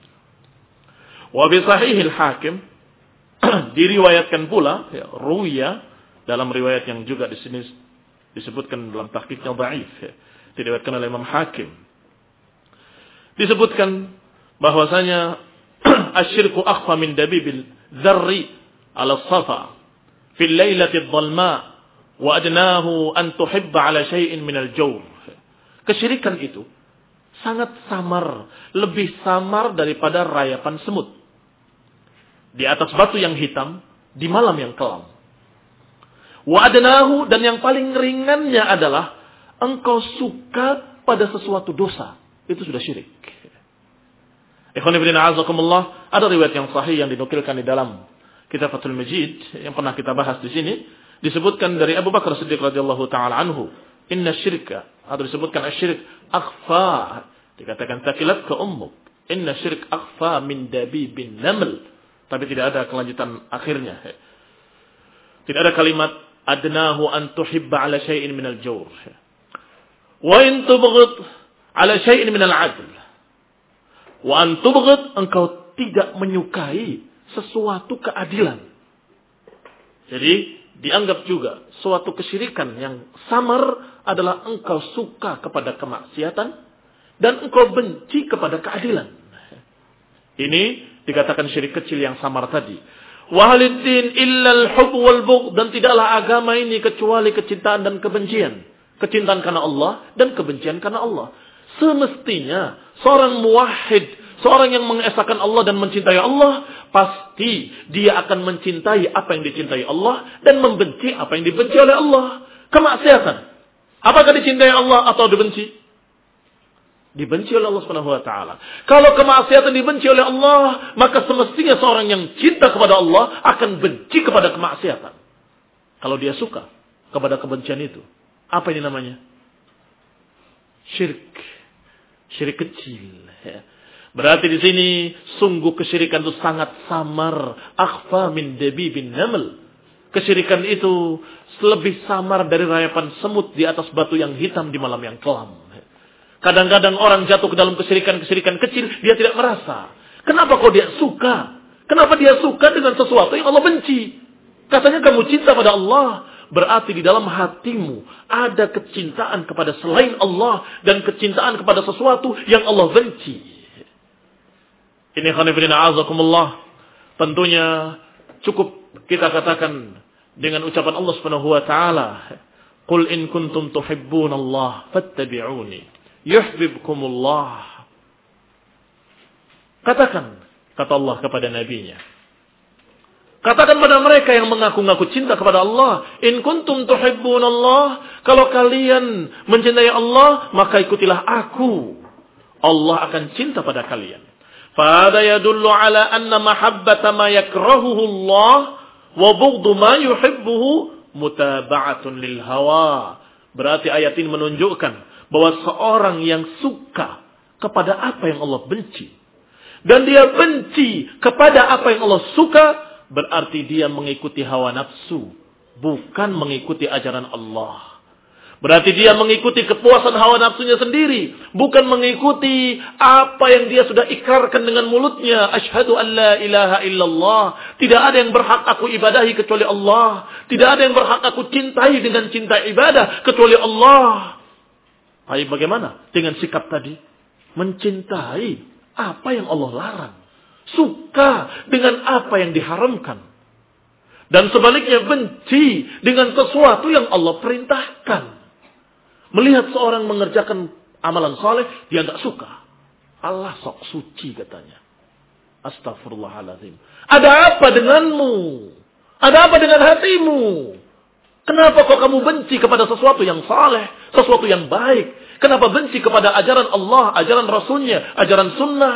Wa bi sahihil Hakim, diriwayatkan pula, ya, ruya, dalam riwayat yang juga di sini disebutkan dalam tahqiqnya dhaif, ya, diriwayatkan oleh Imam Hakim. Disebutkan bahwasanya asyirku akhfa min dabibil dzarri ala safa fil lailati adh-dhalma wa adnahu an tuhibba ala syai'in min al-jawr. Kesyirikan itu sangat samar, lebih samar daripada rayapan semut di atas batu yang hitam di malam yang kelam. Wa adnahu, dan yang paling ringannya adalah engkau suka pada sesuatu dosa, itu sudah syirik. Ikhwan fillah a'azakumullah, ada riwayat yang sahih yang dinukilkan di dalam kitab Fathul Majid yang pernah kita bahas di sini, disebutkan dari Abu Bakar Siddiq radhiyallahu taala anhu, inna syirka, atau disebutkan asyirik akhfa, dikatakan takilat ke ummuk, inna syirik akhfa min dabibin naml. Tapi tidak ada kelanjutan akhirnya. Tidak ada kalimat adnahu an tuhibba ala syai'in minal jawr. Wa in tubghid ala syai'in minal adl. Wa an tubghid, engkau tidak menyukai sesuatu keadilan. Jadi dianggap juga suatu kesyirikan yang samar adalah engkau suka kepada kemaksiatan dan engkau benci kepada keadilan. Ini dikatakan syirik kecil yang samar tadi. Wahaliddin illal hub wal bugh, dan tidaklah agama ini kecuali kecintaan dan kebencian. Kecintaan karena Allah dan kebencian karena Allah. Semestinya seorang muwahhid, seorang yang mengesahkan Allah dan mencintai Allah, pasti dia akan mencintai apa yang dicintai Allah dan membenci apa yang dibenci oleh Allah. Kemaksiatan, apakah dicintai Allah atau dibenci? Dibenci oleh Allah Subhanahu wa taala. Kalau kemaksiatan dibenci oleh Allah, maka semestinya seorang yang cinta kepada Allah akan benci kepada kemaksiatan. Kalau dia suka kepada kebencian itu, apa ini namanya? Syirik. Syirik kecil. Berarti di sini sungguh kesyirikan itu sangat samar. Akhfa min dabibin naml. Kesyirikan itu lebih samar dari rayapan semut di atas batu yang hitam di malam yang kelam. Kadang-kadang orang jatuh ke dalam kesyirikan-kesyirikan kecil, dia tidak merasa. Kenapa kok dia suka? Kenapa dia suka dengan sesuatu yang Allah benci? Katanya kamu cinta pada Allah. Berarti di dalam hatimu ada kecintaan kepada selain Allah dan kecintaan kepada sesuatu yang Allah benci. Ini khanifidina azakumullah. Tentunya cukup kita katakan dengan ucapan Allah Subhanahu wa taala, "Qul in kuntum tuhibbunallah fattabi'uni yuhibbukumullah." Katakan, kata Allah kepada nabinya. Katakan pada mereka yang mengaku-ngaku cinta kepada Allah, in kuntum tuhibbunallah, kalau kalian mencintai Allah, maka ikutilah aku. Allah akan cinta pada kalian. Fahada yadullu ala anna mahabbata ma yakrahuhu Allah wa bughdu ma yuhibbuhu mutaba'atun lil hawa. Berarti ayat ini menunjukkan bahwa seorang yang suka kepada apa yang Allah benci dan dia benci kepada apa yang Allah suka, berarti dia mengikuti hawa nafsu, bukan mengikuti ajaran Allah. Berarti dia mengikuti kepuasan hawa nafsunya sendiri, bukan mengikuti apa yang dia sudah ikrarkan dengan mulutnya. Asyhadu an la ilaha illallah. Tidak ada yang berhak aku ibadahi kecuali Allah. Tidak ada yang berhak aku cintai dengan cinta ibadah kecuali Allah. Tapi bagaimana dengan sikap tadi? Mencintai apa yang Allah larang. Suka dengan apa yang diharamkan. Dan sebaliknya benci dengan sesuatu yang Allah perintahkan. Melihat seorang mengerjakan amalan saleh, dia enggak suka. Allah sok suci katanya. Astagfirullahaladzim. Ada apa denganmu? Ada apa dengan hatimu? Kenapa kok kamu benci kepada sesuatu yang saleh, sesuatu yang baik? Kenapa benci kepada ajaran Allah, ajaran Rasulnya, ajaran sunnah?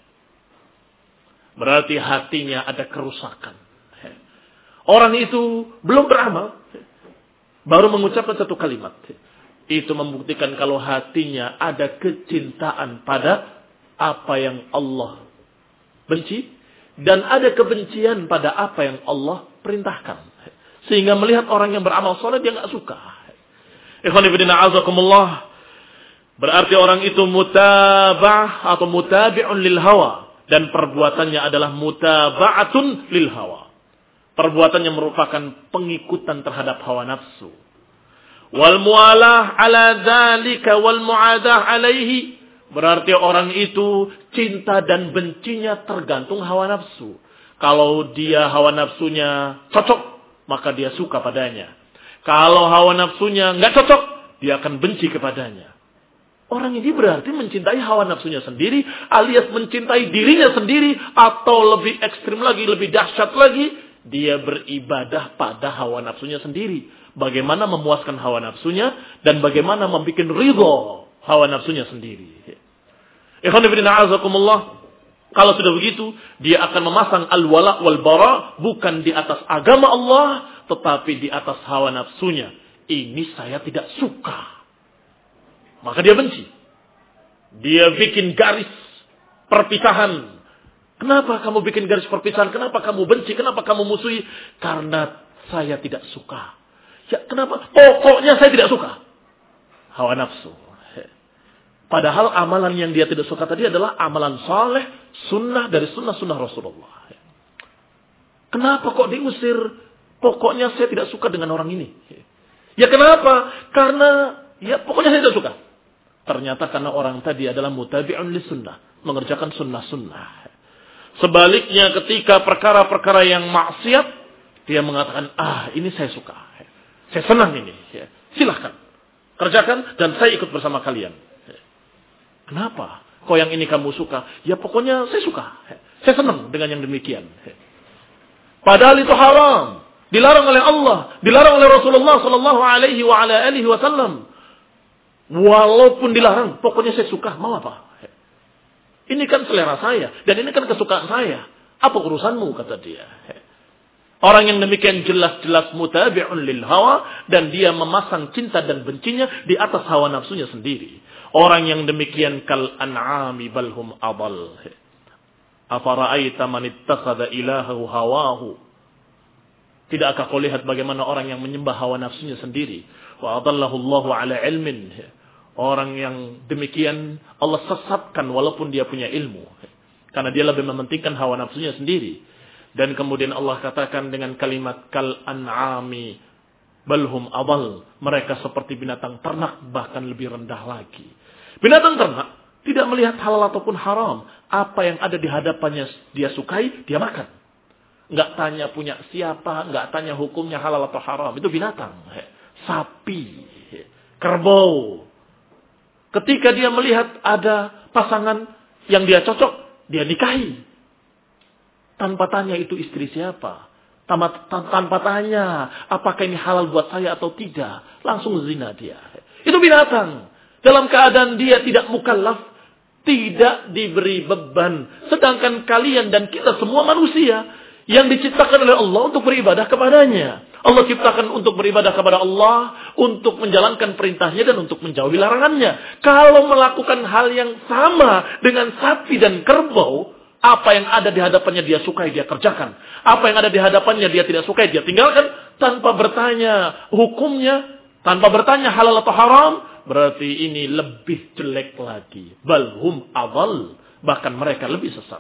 Berarti hatinya ada kerusakan. Orang itu belum beramal, baru mengucapkan satu kalimat. Itu membuktikan kalau hatinya ada kecintaan pada apa yang Allah benci, dan ada kebencian pada apa yang Allah perintahkan. Sehingga melihat orang yang beramal soleh, dia nggak suka. Ikhwan fillah azakumullah. Berarti orang itu mutabah atau mutabi'un lil hawa. Dan perbuatannya adalah mutaba'atun lil hawa. Perbuatannya merupakan pengikutan terhadap hawa nafsu. Wal mualah ala dzalika wal muadah alaihi. Berarti orang itu cinta dan bencinya tergantung hawa nafsu. Kalau dia hawa nafsunya cocok, maka dia suka padanya. Kalau hawa nafsunya nggak cocok, dia akan benci kepadanya. Orang ini berarti mencintai hawa nafsunya sendiri, alias mencintai dirinya sendiri, atau lebih ekstrim lagi, lebih dahsyat lagi, dia beribadah pada hawa nafsunya sendiri. Bagaimana memuaskan hawa nafsunya, dan bagaimana membuat ridho hawa nafsunya sendiri. Ikhwan fillah azakumullah. Kalau sudah begitu, dia akan memasang al-wala wal-bara bukan di atas agama Allah, tetapi di atas hawa nafsunya. Ini saya tidak suka. Maka dia benci. Dia bikin garis perpisahan. Kenapa kamu bikin garis perpisahan? Kenapa kamu benci? Kenapa kamu musuhi? Karena saya tidak suka. Ya, kenapa? Pokoknya saya tidak suka. Hawa nafsu. Padahal amalan yang dia tidak suka tadi adalah amalan saleh, sunnah dari sunnah-sunnah Rasulullah. Kenapa kok diusir? Pokoknya saya tidak suka dengan orang ini. Ya kenapa? Karena ya pokoknya saya tidak suka. Ternyata karena orang tadi adalah mutabi'un li sunnah. Mengerjakan sunnah-sunnah. Sebaliknya ketika perkara-perkara yang maksiat, dia mengatakan, ah ini saya suka. Saya senang ini. Silahkan. kerjakan dan saya ikut bersama kalian. Kenapa? Kok yang ini kamu suka? Ya pokoknya saya suka. Saya senang dengan yang demikian. Padahal itu haram. Dilarang oleh Allah. Dilarang oleh Rasulullah sallallahu alaihi wa ala alihi wasallam. Walaupun dilarang, pokoknya saya suka. Mau apa? Ini kan selera saya. Dan ini kan kesukaan saya. Apa urusanmu? Kata dia. Orang yang demikian jelas-jelas mutabi'un lil hawa. Dan dia memasang cinta dan bencinya di atas hawa nafsunya sendiri. Orang yang demikian kal an'ami balhum adal. Afara'aita man ittakhadha ilahahu hawahu. Tidakkah kau lihat bagaimana orang yang menyembah hawa nafsunya sendiri? Wa adallahu Allahu ala ilmin. Orang yang demikian Allah sesatkan walaupun dia punya ilmu. Karena dia lebih mementingkan hawa nafsunya sendiri. Dan kemudian Allah katakan dengan kalimat kal an'ami balhum adal. Mereka seperti binatang ternak bahkan lebih rendah lagi. Binatang ternak tidak melihat halal ataupun haram. Apa yang ada di hadapannya dia sukai, dia makan. Nggak tanya punya siapa, nggak tanya hukumnya halal atau haram. Itu binatang. Sapi, kerbau. Ketika dia melihat ada pasangan yang dia cocok, dia nikahi. Tanpa tanya itu istri siapa. Tanpa, tanpa tanya apakah ini halal buat saya atau tidak. Langsung zina dia. Itu binatang. Dalam keadaan dia tidak mukallaf, tidak diberi beban. Sedangkan kalian dan kita semua manusia yang diciptakan oleh Allah untuk beribadah kepadanya. Allah ciptakan untuk beribadah kepada Allah, untuk menjalankan perintahnya dan untuk menjauhi larangannya. Kalau melakukan hal yang sama dengan sapi dan kerbau, apa yang ada di hadapannya dia sukai, dia kerjakan. Apa yang ada di hadapannya dia tidak sukai, dia tinggalkan. Tanpa bertanya hukumnya, tanpa bertanya halal atau haram, berarti ini lebih jelek lagi. Balhum adal, bahkan mereka lebih sesat.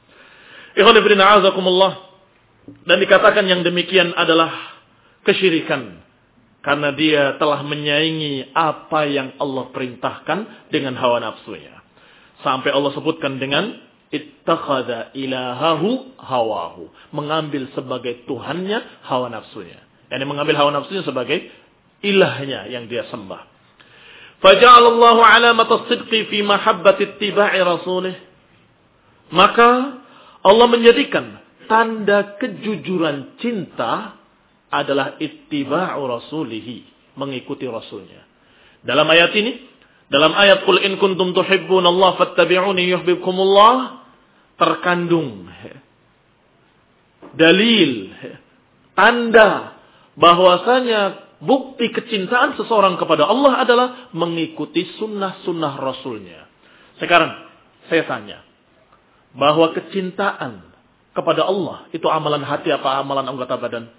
Ikhwan fillah a'azakumullah. Dan dikatakan yang demikian adalah kesyirikan. Karena dia telah menyaingi apa yang Allah perintahkan dengan hawa nafsunya. Sampai Allah sebutkan dengan ittakhadha ilahahu hawahu. Mengambil sebagai Tuhannya hawa nafsunya. Yani mengambil hawa nafsunya sebagai ilahnya yang dia sembah. Faja'alallahu alamat as-sidqi fi mahabbati ittiba'i rasulih. Maka Allah menjadikan tanda kejujuran cinta adalah ittiba'u rasulihi, mengikuti rasulnya. Dalam ayat ini, dalam ayat qul in kuntum tuhibbunallaha fattabi'uni yuhibbukumullah, terkandung dalil, tanda bahwasanya bukti kecintaan seseorang kepada Allah adalah mengikuti sunnah-sunnah rasulnya. Sekarang saya tanya, bahwa kecintaan kepada Allah itu amalan hati apa amalan anggota badan?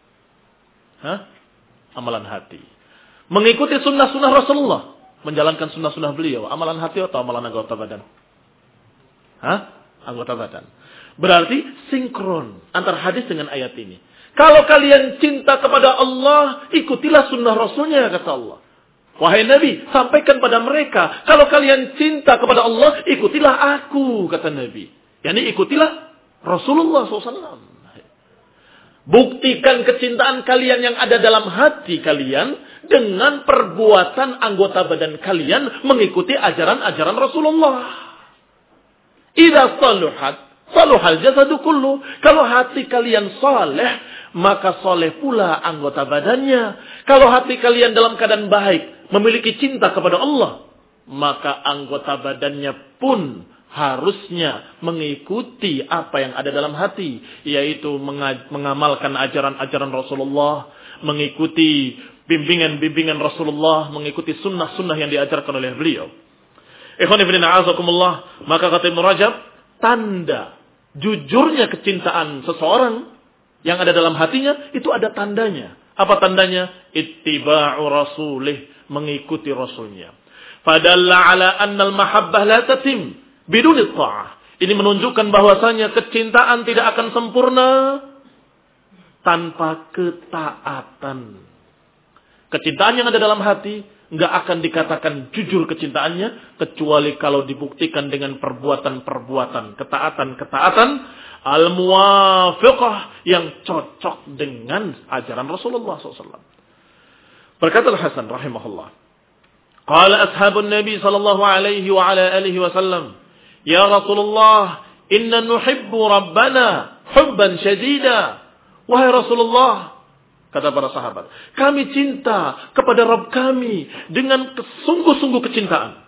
Hah? Amalan hati. Mengikuti sunnah-sunnah Rasulullah, menjalankan sunnah-sunnah beliau, amalan hati atau amalan anggota badan? Hah? Anggota badan. Berarti sinkron antara hadis dengan ayat ini. Kalau kalian cinta kepada Allah, ikutilah sunnah Rasulnya, kata Allah. Wahai Nabi, sampaikan pada mereka, kalau kalian cinta kepada Allah, ikutilah aku, kata Nabi. Yani ikutilah Rasulullah shallallahu alaihi wasallam. Buktikan kecintaan kalian yang ada dalam hati kalian dengan perbuatan anggota badan kalian mengikuti ajaran-ajaran Rasulullah. Idza saluhat, saluhal jasadu kullu. Kalau hati kalian saleh, maka saleh pula anggota badannya. Kalau hati kalian dalam keadaan baik, memiliki cinta kepada Allah, maka anggota badannya pun harusnya mengikuti apa yang ada dalam hati, yaitu mengamalkan ajaran-ajaran Rasulullah, mengikuti bimbingan-bimbingan Rasulullah, mengikuti sunnah-sunnah yang diajarkan oleh beliau. Ikhwan fillah a'azakumullah, maka kata Ibnu Rajab, tanda jujurnya kecintaan seseorang yang ada dalam hatinya itu ada tandanya. Apa tandanya? Ittiba'u rasulih, mengikuti rasulnya. Fadalla ala anna al-mahabbah la tatim biduni ta'ah. Ini menunjukkan bahwasanya kecintaan tidak akan sempurna tanpa ketaatan. Kecintaan yang ada dalam hati enggak akan dikatakan jujur kecintaannya kecuali kalau dibuktikan dengan perbuatan-perbuatan, ketaatan-ketaatan al-muwafiqah yang cocok dengan ajaran Rasulullah shallallahu alaihi wasallam. Berkata Al-Hasan rahimahullah, Qala ashabun Nabi sallallahu alaihi wa ala alihi wasallam, "Ya Rasulullah, inna nuhibbu rabbana hubban syadida." Wahai Rasulullah, kata para sahabat, kami cinta kepada Rabb kami dengan sungguh-sungguh kecintaan.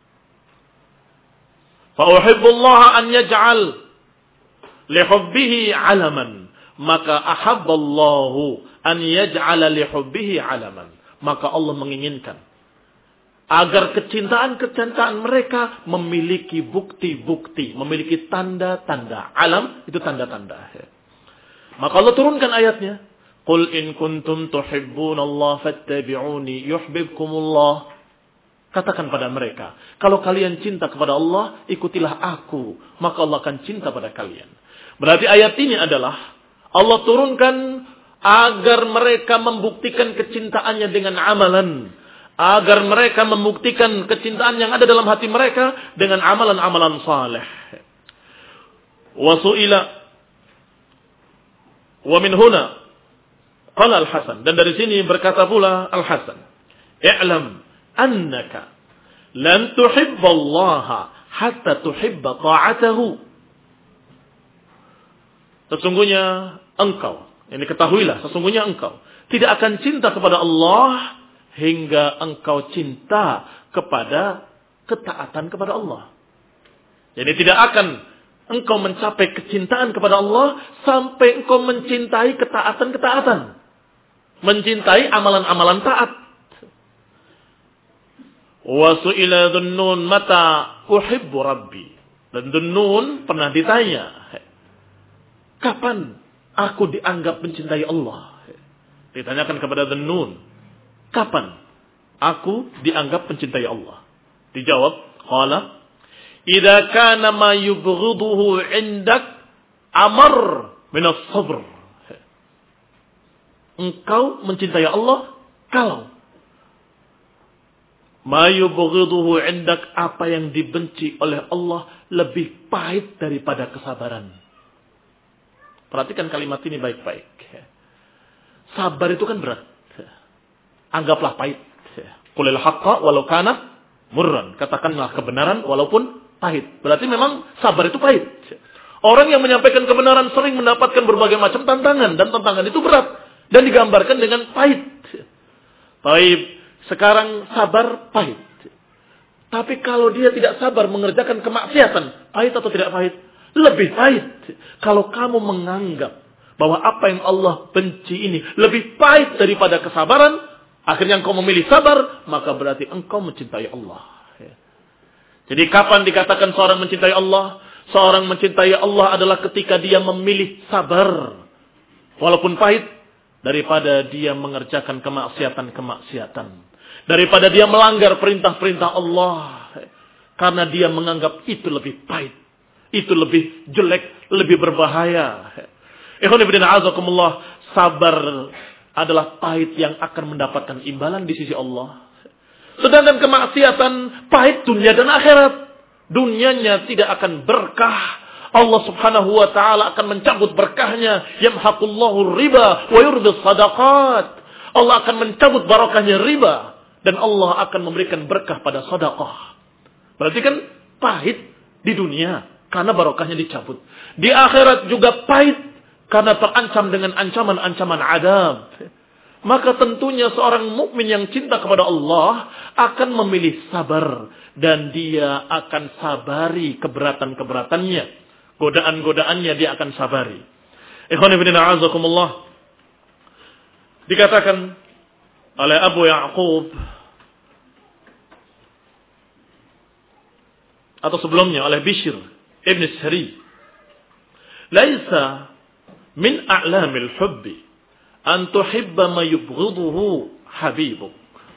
Fa uhibbullaha an yaj'al li hubbihi 'alaman. Maka ahabballahu an yaj'ala li hubbihi 'alaman. Maka Allah menginginkan agar kecintaan-kecintaan mereka memiliki bukti-bukti, memiliki tanda-tanda. Alam itu tanda-tanda. Maka Allah turunkan ayatnya, "Qul in kuntum tuhibbunallaha fattabi'uni yuhibbukumullah." Katakan pada mereka, kalau kalian cinta kepada Allah, ikutilah aku, maka Allah akan cinta pada kalian. Berarti ayat ini adalah Allah turunkan agar mereka membuktikan kecintaannya dengan amalan, agar mereka membuktikan kecintaan yang ada dalam hati mereka dengan amalan-amalan saleh. Wa su'ila wa min huna qala Al-Hasan, dan dari sini berkata pula Al-Hasan, "I'lam annaka lan tuhibballaha hatta tuhibba ta'atahu." Sesungguhnya engkau, ini ketahuilah, sesungguhnya engkau tidak akan cinta kepada Allah hingga engkau cinta kepada ketaatan kepada Allah. Jadi tidak akan engkau mencapai kecintaan kepada Allah sampai engkau mencintai ketaatan-ketaatan. Mencintai amalan-amalan taat. Wa su'ila Dhunnun mata uhibbu rabbi. Dan Dhunnun pernah ditanya, kapan aku dianggap mencintai Allah? Ditanyakan kepada Dhunnun, kapan aku dianggap mencintai Allah? Dijawab, qala, "Idza kana ma yubghiduhu 'indak amar min as-sabr." Engkau mencintai Allah kalau ma yubghiduhu 'indak, apa yang dibenci oleh Allah lebih pahit daripada kesabaran. Perhatikan kalimat ini baik-baik. Sabar itu kan berat. Anggaplah pahit. Qulil haqqa walau kana murran. Katakanlah kebenaran walaupun pahit. Berarti memang sabar itu pahit. Orang yang menyampaikan kebenaran sering mendapatkan berbagai macam tantangan. Dan tantangan itu berat. Dan digambarkan dengan pahit. Pahit. Sekarang sabar pahit. Tapi kalau dia tidak sabar mengerjakan kemaksiatan, pahit atau tidak pahit? Lebih pahit. Kalau kamu menganggap bahwa apa yang Allah benci ini lebih pahit daripada kesabaran, akhirnya engkau memilih sabar, maka berarti engkau mencintai Allah. Jadi kapan dikatakan seorang mencintai Allah? Seorang mencintai Allah adalah ketika dia memilih sabar, walaupun pahit, daripada dia mengerjakan kemaksiatan-kemaksiatan. Daripada dia melanggar perintah-perintah Allah. Karena dia menganggap itu lebih pahit. Itu lebih jelek, lebih berbahaya. Ikhwan fillah azakumullah, sabar adalah pahit yang akan mendapatkan imbalan di sisi Allah. Sedangkan kemaksiatan pahit dunia dan akhirat. Dunianya tidak akan berkah. Allah subhanahu wa ta'ala akan mencabut berkahnya. Yamhaqullahu riba wa yurbis sadaqat. Allah akan mencabut barakahnya riba. Dan Allah akan memberikan berkah pada sedekah. Berarti kan pahit di dunia karena barokahnya dicabut. Di akhirat juga pahit karena terancam dengan ancaman-ancaman adab. Maka tentunya seorang mukmin yang cinta kepada Allah akan memilih sabar. Dan dia akan sabari keberatan-keberatannya. Godaan-godaannya dia akan sabari. Ikhwan fillah a'azakumullah. Dikatakan oleh Abu Ya'qub, atau sebelumnya oleh Bishr Ibn Sari, laisa min a'lamil hubbi an tuhibba ma yubghiduhu habibuk.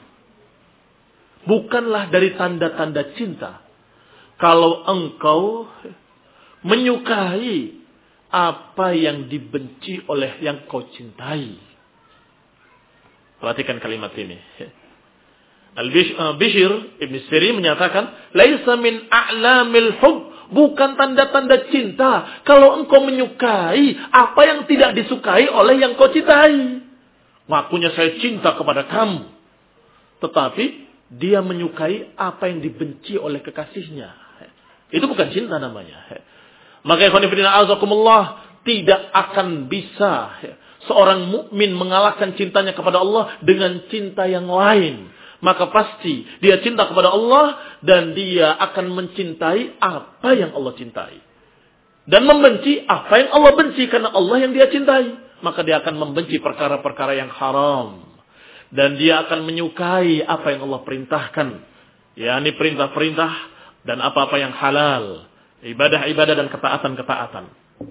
Bukanlah dari tanda-tanda cinta kalau engkau menyukai apa yang dibenci oleh yang kau cintai. Perhatikan kalimat ini. Al-Bishr Ibn Siri menyatakan, laisa min a'lamil hub, bukan tanda-tanda cinta kalau engkau menyukai apa yang tidak disukai oleh yang kau cintai. Ngakunya saya cinta kepada kamu, tetapi dia menyukai apa yang dibenci oleh kekasihnya. Itu bukan cinta namanya. Maka ikhwan fillah azakumullah, tidak akan bisa seorang mukmin mengalahkan cintanya kepada Allah dengan cinta yang lain. Maka pasti dia cinta kepada Allah dan dia akan mencintai apa yang Allah cintai. Dan membenci apa yang Allah benci karena Allah yang dia cintai. Maka dia akan membenci perkara-perkara yang haram. Dan dia akan menyukai apa yang Allah perintahkan. yakni perintah-perintah dan apa-apa yang halal. Ibadah-ibadah dan ketaatan-ketaatan.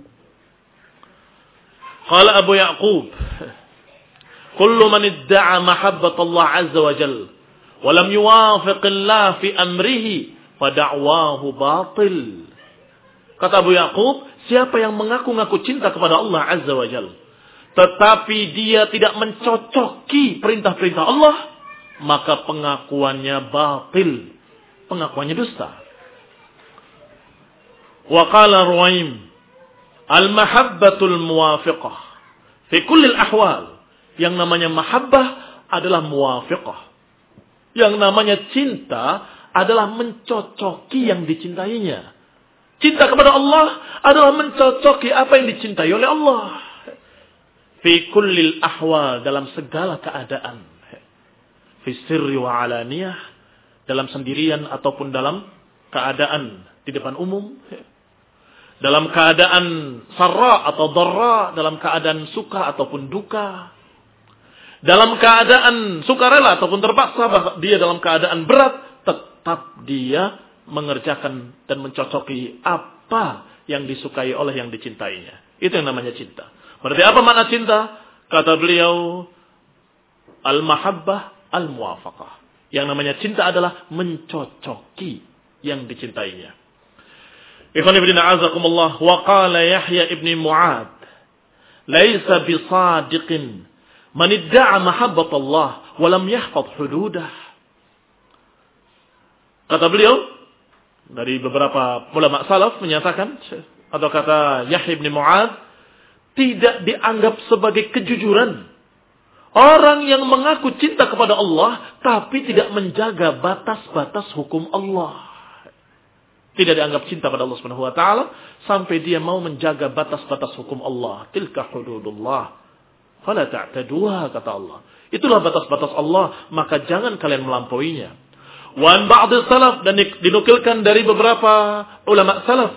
Qala Abu Ya'qub, kullu man idda'a mahabbat Allah azza wa jalla wa lam yuwafiq Allah fi amrihi fa da'wahu batil. Kata Abu Ya'qub, siapa yang mengaku-ngaku cinta kepada Allah azza wa jalla tetapi dia tidak mencocoki perintah-perintah Allah, maka pengakuannya batil, pengakuannya dusta. Wa qala Ruwaim, al-mahabbatul muwafiqah fi kulli al-ahwal. Yang namanya mahabbah adalah muwafiqah. Yang namanya cinta adalah mencocoki yang dicintainya. Cinta kepada Allah adalah mencocoki apa yang dicintai oleh Allah. Fi kulli al-ahwal, dalam segala keadaan. Fi sirri wa alaniyah, dalam sendirian ataupun dalam keadaan di depan umum. Dalam keadaan sarra atau dharra, dalam keadaan suka ataupun duka. Dalam keadaan sukarela ataupun terpaksa, dia dalam keadaan berat, tetap dia mengerjakan dan mencocoki apa yang disukai oleh yang dicintainya. Itu yang namanya cinta. Berarti apa makna cinta? Kata beliau, al-mahabbah al-muwafaqah. Yang namanya cinta adalah mencocoki yang dicintainya. Ikhwan ibn a'azakumullah, wa qala Yahya ibn Mu'ad, laisa bisadiqin man idda'a mahabbat Allah wa lam yahfaz hududah. Kata beliau, dari beberapa ulama salaf menyatakan, atau kata Yahya ibn Mu'ad, tidak dianggap sebagai kejujuran orang yang mengaku cinta kepada Allah tapi tidak menjaga batas-batas hukum Allah. Tidak dianggap cinta pada Allah Subhanahu wa taala sampai dia mau menjaga batas-batas hukum Allah. Tilka hududullah fala ta'taduha, kata Allah. Itulah batas-batas Allah, maka jangan kalian melampauinya. Wa an ba'd salaf, dan dinukilkan dari beberapa ulama salaf,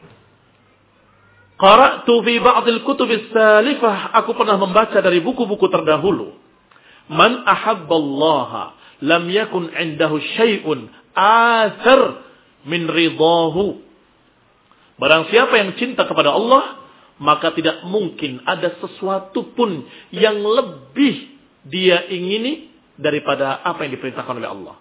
qara'tu fi ba'dil kutubis salifah, aku pernah membaca dari buku-buku terdahulu, man ahabballaha lam yakun 'indahu syai'un athar min ridahu. Barang siapa yang cinta kepada Allah, maka tidak mungkin ada sesuatu pun yang lebih dia ingini daripada apa yang diperintahkan oleh Allah.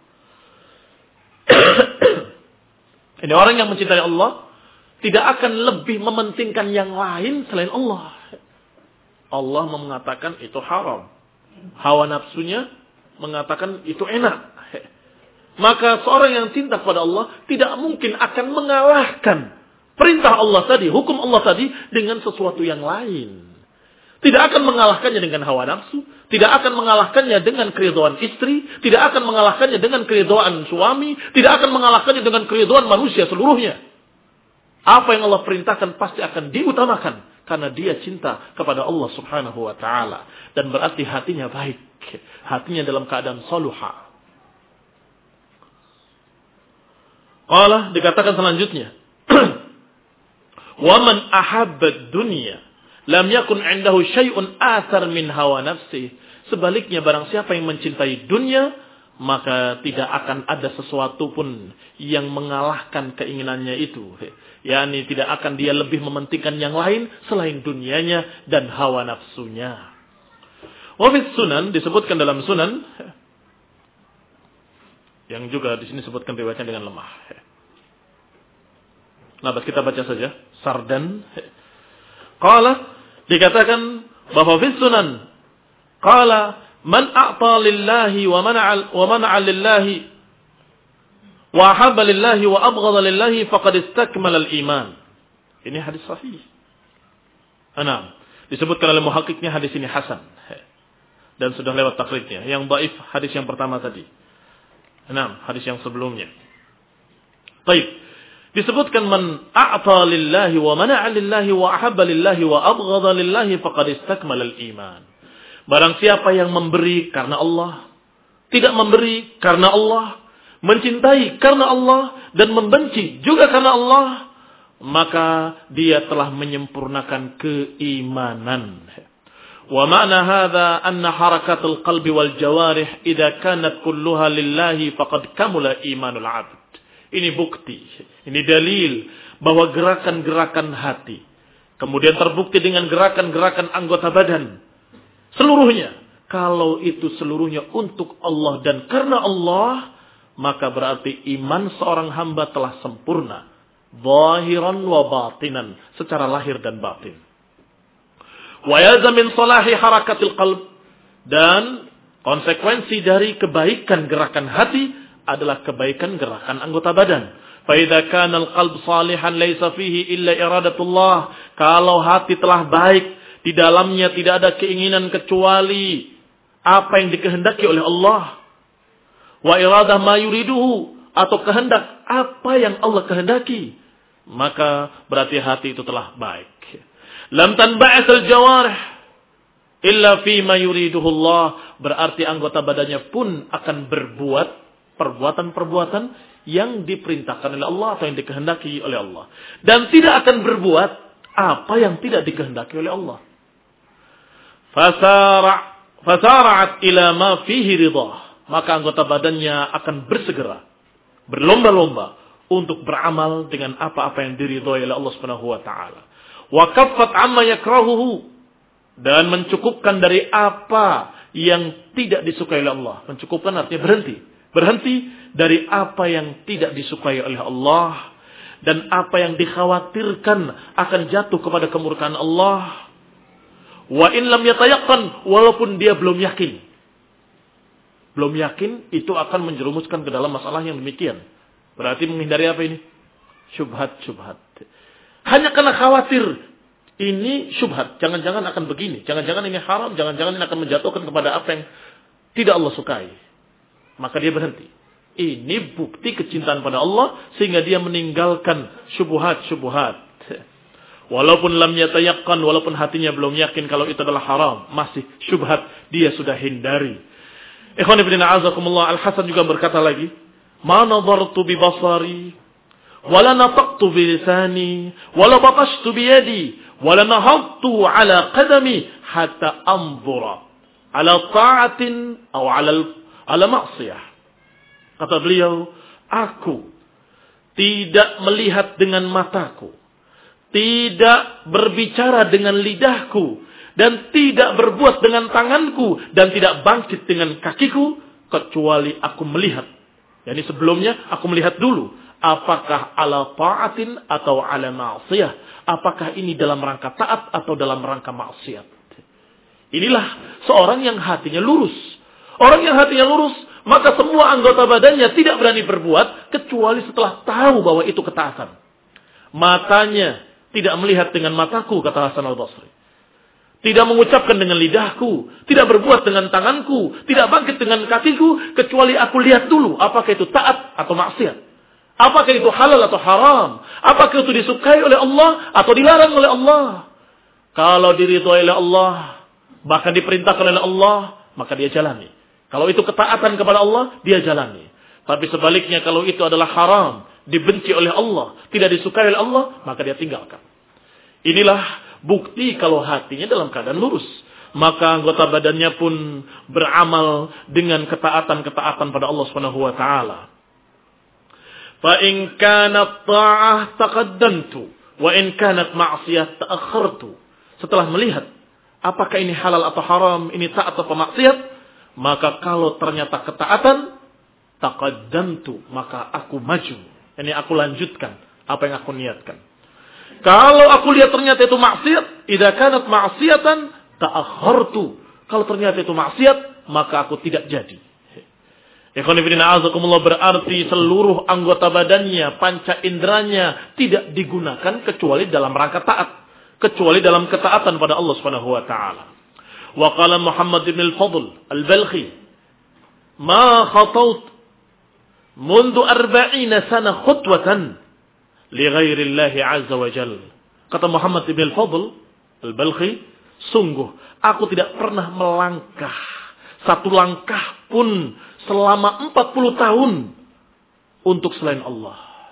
Ini orang yang mencintai Allah tidak akan lebih mementingkan yang lain selain Allah. Allah mengatakan itu haram. Hawa nafsunya mengatakan itu enak. Maka seorang yang cinta kepada Allah tidak mungkin akan mengalahkan perintah Allah tadi, hukum Allah tadi dengan sesuatu yang lain. Tidak akan mengalahkannya dengan hawa nafsu. Tidak akan mengalahkannya dengan keridhaan istri. Tidak akan mengalahkannya dengan keridhaan suami. Tidak akan mengalahkannya dengan keridhaan manusia seluruhnya. Apa yang Allah perintahkan pasti akan diutamakan. Karena dia cinta kepada Allah subhanahu wa ta'ala. Dan berarti hatinya baik. Hatinya dalam keadaan saluha. Allah dikatakan selanjutnya. وَمَنْ أَحَبَّ الدُّنْيَا لَمْ يَكُنْ عِنْدَهُ شَيْءٌ آثَرْ مِنْ هَوَى نَفْسِهِ. Sebaliknya, barang siapa yang mencintai dunia, maka tidak akan ada sesuatu pun yang mengalahkan keinginannya itu. yakni tidak akan dia lebih mementingkan yang lain selain dunianya dan hawa nafsunya. Wa fi sunan, disebutkan dalam sunan, yang juga di sini disebutkan riwayatnya dengan lemah. Nah, kita baca saja. Sardan. Qala, dikatakan bahwa fi sunan, qala man a'ta lillahi wa mana'a wa mana'a lillahi wa ahabba lillahi wa abghadha lillahi faqad istakmala al-iman. Ini hadis sahih. Enam. Disebutkan oleh muhakkiknya hadis ini hasan. Dan sudah lewat takhrijnya. Yang dhaif hadis yang pertama tadi. Nah, hadis yang sebelumnya. Baik. Disebutkan man a'ta lillahi wa mana'a lillahi wa ahabba lillahi wa abghadha lillahi faqad istakmala al-iman. Barang siapa yang memberi karena Allah, tidak memberi karena Allah, mencintai karena Allah dan membenci juga karena Allah, maka dia telah menyempurnakan keimanan. Wa ma'na hadha anna harakatul qalbi wal jawarih idza kanat kulluha lillahi faqad kamula imanul 'abd. Ini bukti, ini dalil bahwa gerakan-gerakan hati kemudian terbukti dengan gerakan-gerakan anggota badan seluruhnya, kalau itu seluruhnya untuk Allah dan karena Allah, maka berarti iman seorang hamba telah sempurna zahiran wa batinan, secara lahir dan batin. Wa yalzam min salahi harakatil qalb, dan konsekuensi dari kebaikan gerakan hati adalah kebaikan gerakan anggota badan. Fa idza kana al-qalb salihan laysa fihi illa iradatullah, kalau hati telah baik, di dalamnya tidak ada keinginan kecuali apa yang dikehendaki oleh Allah. Wa iradah ma yuriduhu, atau kehendak apa yang Allah kehendaki, maka berarti hati itu telah baik. Lam tanba'is al-jawarih illa fi ma yuriduhu Allah, berarti anggota badannya pun akan berbuat perbuatan-perbuatan yang diperintahkan oleh Allah atau yang dikehendaki oleh Allah, dan tidak akan berbuat apa yang tidak dikehendaki oleh Allah. Fasara' fasara'at ila ma fihi ridha, maka anggota badannya akan bersegera, berlomba-lomba untuk beramal dengan apa-apa yang diridhoi oleh Allah Subhanahu wa taala. Wa kaffat amma yakrahuhu, dan mencukupkan dari apa yang tidak disukai oleh Allah. Mencukupkan artinya berhenti. Berhenti dari apa yang tidak disukai oleh Allah dan apa yang dikhawatirkan akan jatuh kepada kemurkaan Allah. Wa in lam yatayaqqan, walaupun dia belum yakin. Belum yakin, itu akan menjerumuskan ke dalam masalah yang demikian. Berarti menghindari apa ini? Syubhat-syubhat. Hanya karena khawatir ini syubhat, jangan-jangan akan begini, jangan-jangan ini haram, jangan-jangan ini akan menjatuhkan kepada apa yang tidak Allah sukai, maka dia berhenti. Ini bukti kecintaan pada Allah sehingga dia meninggalkan syubhat-syubhat. Walaupun lam yatayaqqan, walaupun hatinya belum yakin kalau itu adalah haram, masih syubhat, dia sudah hindari. Ikhwan fillah azakumullah, Al-Hasan juga berkata lagi, "Ma nadartu bi basari, wala nataqtu bi lisani, wala batashtu bi yadi, wala nahadtu ala qadami hatta anzura ala ta'atin aw ala ala ma'siyah." Kata beliau, aku tidak melihat dengan mataku, tidak berbicara dengan lidahku, dan tidak berbuat dengan tanganku, dan tidak bangkit dengan kakiku, kecuali aku melihat. Yani sebelumnya aku melihat dulu, apakah ala ta'atin atau ala ma'siyah, apakah ini dalam rangka taat atau dalam rangka maksiat. Inilah seorang yang hatinya lurus. Orang yang hatinya lurus, maka semua anggota badannya tidak berani berbuat kecuali setelah tahu bahwa itu ketaatan. Matanya tidak melihat dengan mataku, kata Hasan al-Basri. Tidak mengucapkan dengan lidahku, tidak berbuat dengan tanganku, tidak bangkit dengan kakiku, kecuali aku lihat dulu apakah itu taat atau maksiat. Apakah itu halal atau haram? Apakah itu disukai oleh Allah atau dilarang oleh Allah? Kalau diridhoi oleh Allah, bahkan diperintahkan oleh Allah, maka dia jalani. Kalau itu ketaatan kepada Allah, dia jalani. Tapi sebaliknya, kalau itu adalah haram, dibenci oleh Allah, tidak disukai oleh Allah, maka dia tinggalkan. Inilah bukti kalau hatinya dalam keadaan lurus. Maka anggota badannya pun beramal dengan ketaatan-ketaatan pada Allah Subhanahu wa taala. Fa in kanat ta'ah taqaddamtu wa in kanat ma'siyah ta'akhkhartu. Setelah melihat apakah ini halal atau haram, ini taat atau maksiat, maka kalau ternyata ketaatan, taqaddamtu, maka aku maju. Ini aku lanjutkan apa yang aku niatkan. Kalau aku lihat ternyata itu maksiat, idza kanat ma'siyatan ta'akhkhartu. Kalau ternyata itu maksiat, maka aku tidak jadi. Ikhwan fillah azakumullah, berarti seluruh anggota badannya, panca inderanya tidak digunakan kecuali dalam rangka taat, kecuali dalam ketaatan pada Allah Subhanahu wa taala. Wa qala Muhammad bin al-Fadl al-Balkhi, "Ma khataut mundu arba'ina sana khutwatan li ghairillahi azza wa jal. Kata Muhammad ibn al-Fadl al-Balkhi, sungguh aku tidak pernah melangkah satu langkah pun selama empat puluh tahun untuk selain Allah.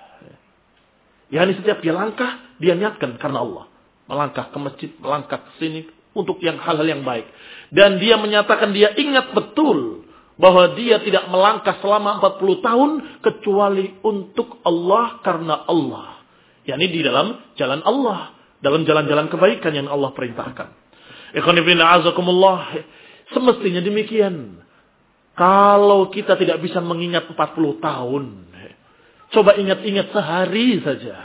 Yani setiap dia langkah, dia niatkan karena Allah. Melangkah ke masjid, melangkah ke sini untuk yang hal-hal yang baik. Dan dia menyatakan dia ingat betul bahwa dia tidak melangkah selama empat puluh tahun kecuali untuk Allah karena Allah. Yani di dalam jalan Allah, dalam jalan-jalan kebaikan yang Allah perintahkan. Ikhwan fillah azakumullah, semestinya demikian. Kalau kita tidak bisa mengingat empat puluh tahun, coba ingat-ingat sehari saja.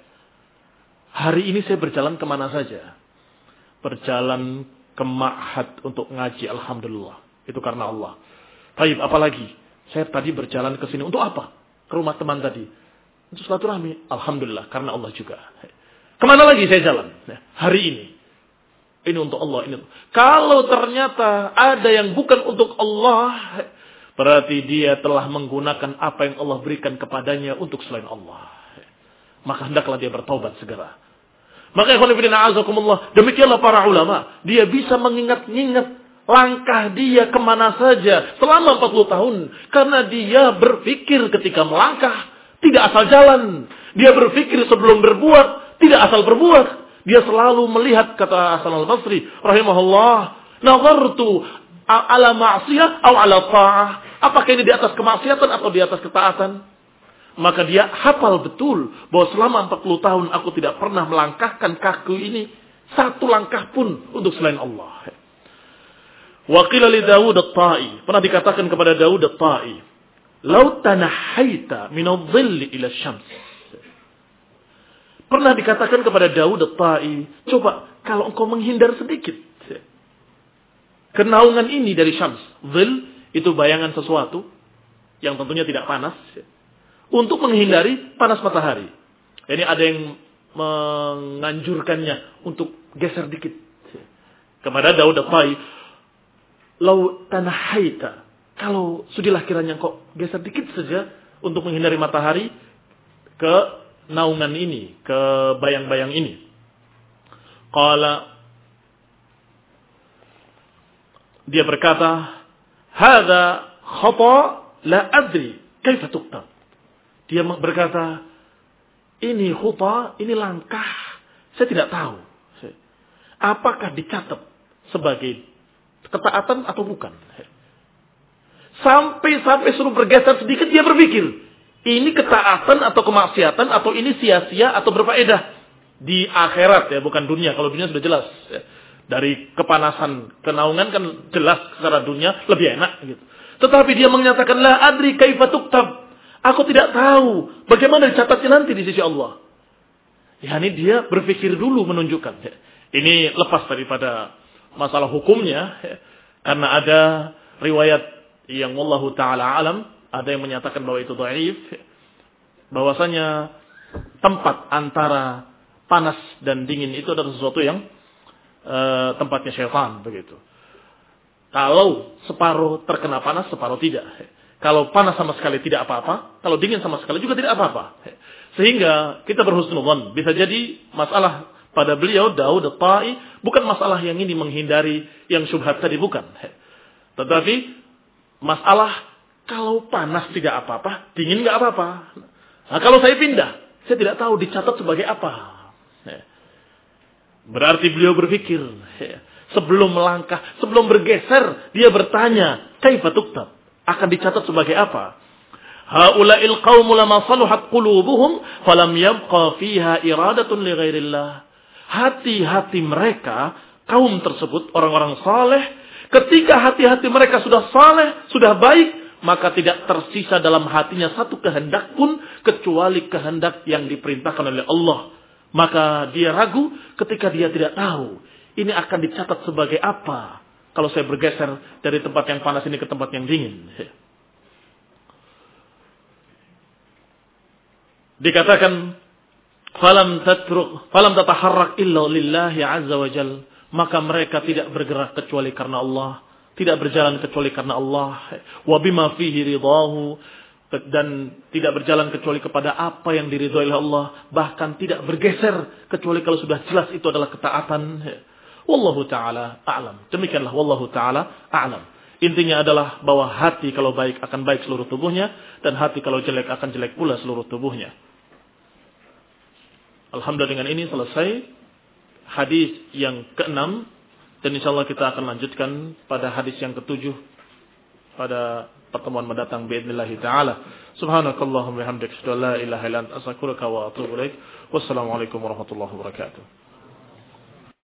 Hari ini saya berjalan kemana saja? Berjalan ke ma'had untuk ngaji, alhamdulillah. Itu karena Allah. Baik, apalagi? Saya tadi berjalan ke sini untuk apa? Ke rumah teman tadi. Untuk silaturahmi, alhamdulillah, karena Allah juga. Kemana lagi saya jalan? Hari ini. Ini untuk Allah. Ini. Kalau ternyata ada yang bukan untuk Allah, berarti dia telah menggunakan apa yang Allah berikan kepadanya untuk selain Allah. Maka hendaklah dia bertaubat segera. Maka ikhwan fillah azakumullah, demikianlah para ulama. Dia bisa mengingat-ingat langkah dia kemana saja selama empat puluh tahun. Karena dia berpikir ketika melangkah, tidak asal jalan. Dia berpikir sebelum berbuat, tidak asal berbuat. Dia selalu melihat, kata Hasan al-Basri rahimahullah, nazartu ala ma'siyah atau ala ta'ah. Apakah ini di atas kemaksiatan atau di atas ketaatan? Maka dia hafal betul bahwa selama empat puluh tahun aku tidak pernah melangkahkan kaki ini satu langkah pun untuk selain Allah. Wa qila li Daud at-Ta'i, pernah dikatakan kepada Daud at-Ta'i, "Lau tanahaita min adh-dhilli ila asy-syams." Pernah dikatakan kepada Daud at-Ta'i, coba kalau engkau menghindar sedikit ke naungan ini dari syams. Dhil itu bayangan sesuatu yang tentunya tidak panas. Untuk menghindari panas matahari. Jadi ada yang menganjurkannya untuk geser dikit. Kepada Daud at-Tai, "Lau tanahaita." Kalau sudilah kiranya kok geser dikit saja untuk menghindari matahari ke naungan ini, ke bayang-bayang ini. Qala, dia berkata, "Hadza khata la adri kaifa tuktab." Dia berkata, ini khuta, ini langkah, saya tidak tahu. Apakah dicatat sebagai ketaatan atau bukan? Sampai-sampai suruh bergeser sedikit, dia berpikir, ini ketaatan atau kemaksiatan, atau ini sia-sia atau berfaedah. Di akhirat ya, bukan dunia. Kalau dunia sudah jelas. Dari kepanasan kenaungan kan jelas secara dunia lebih enak. Gitu. Tetapi dia menyatakan, la adri kaifa tuktab. Aku tidak tahu bagaimana dicatatnya nanti di sisi Allah. Ya, ini dia berpikir dulu menunjukkan. Ini lepas daripada masalah hukumnya. Karena ada riwayat yang wallahu ta'ala alam. Ada yang menyatakan bahwa itu dhaif. Bahwasanya tempat antara panas dan dingin itu adalah sesuatu yang uh, tempatnya syaitan. Begitu. Kalau separuh terkena panas, separuh tidak. Kalau panas sama sekali tidak apa-apa. Kalau dingin sama sekali juga tidak apa-apa. Sehingga kita berhusnudzon. Bisa jadi masalah pada beliau Daud at-Tai bukan masalah yang ini menghindari yang syubhat tadi. Bukan. Tetapi masalah kalau panas tidak apa-apa. Dingin tidak apa-apa. Nah, kalau saya pindah. Saya tidak tahu dicatat sebagai apa. Berarti beliau berpikir. Sebelum melangkah. Sebelum bergeser. Dia bertanya. Kaifa tuktab? Akan dicatat sebagai apa? Haula'il qaumu lama saluhat qulubuhum falam yabqa fiha iradatun li ghairillah. Hati-hati mereka, kaum tersebut, orang-orang saleh, ketika hati-hati mereka sudah saleh, sudah baik, maka tidak tersisa dalam hatinya satu kehendak pun kecuali kehendak yang diperintahkan oleh Allah. Maka dia ragu ketika dia tidak tahu ini akan dicatat sebagai apa. Kalau saya bergeser dari tempat yang panas ini ke tempat yang dingin. Dikatakan, falam tatruk, falam tataharrak illa lillahi azza wa jal. Maka mereka tidak bergerak kecuali karena Allah. Tidak berjalan kecuali karena Allah. Wa bima fihi ridahu. dan tidak berjalan kecuali kepada apa yang diridhoi oleh Allah, bahkan tidak bergeser kecuali kalau sudah jelas itu adalah ketaatan. Wallahu taala a'lam. Demikianlah wallahu taala a'lam. Intinya adalah bahwa hati kalau baik akan baik seluruh tubuhnya, dan hati kalau jelek akan jelek pula seluruh tubuhnya. Alhamdulillah, dengan ini selesai hadis yang keenam, dan insyaallah kita akan lanjutkan pada hadis yang ketujuh pada pertemuan mendatang biidznillah taala. Subhanakallahumma wa bihamdika, asyhadu an la ilaha illa anta, astaghfiruka wa atubu ilaik. Wassalamualaikum warahmatullahi wabarakatuh.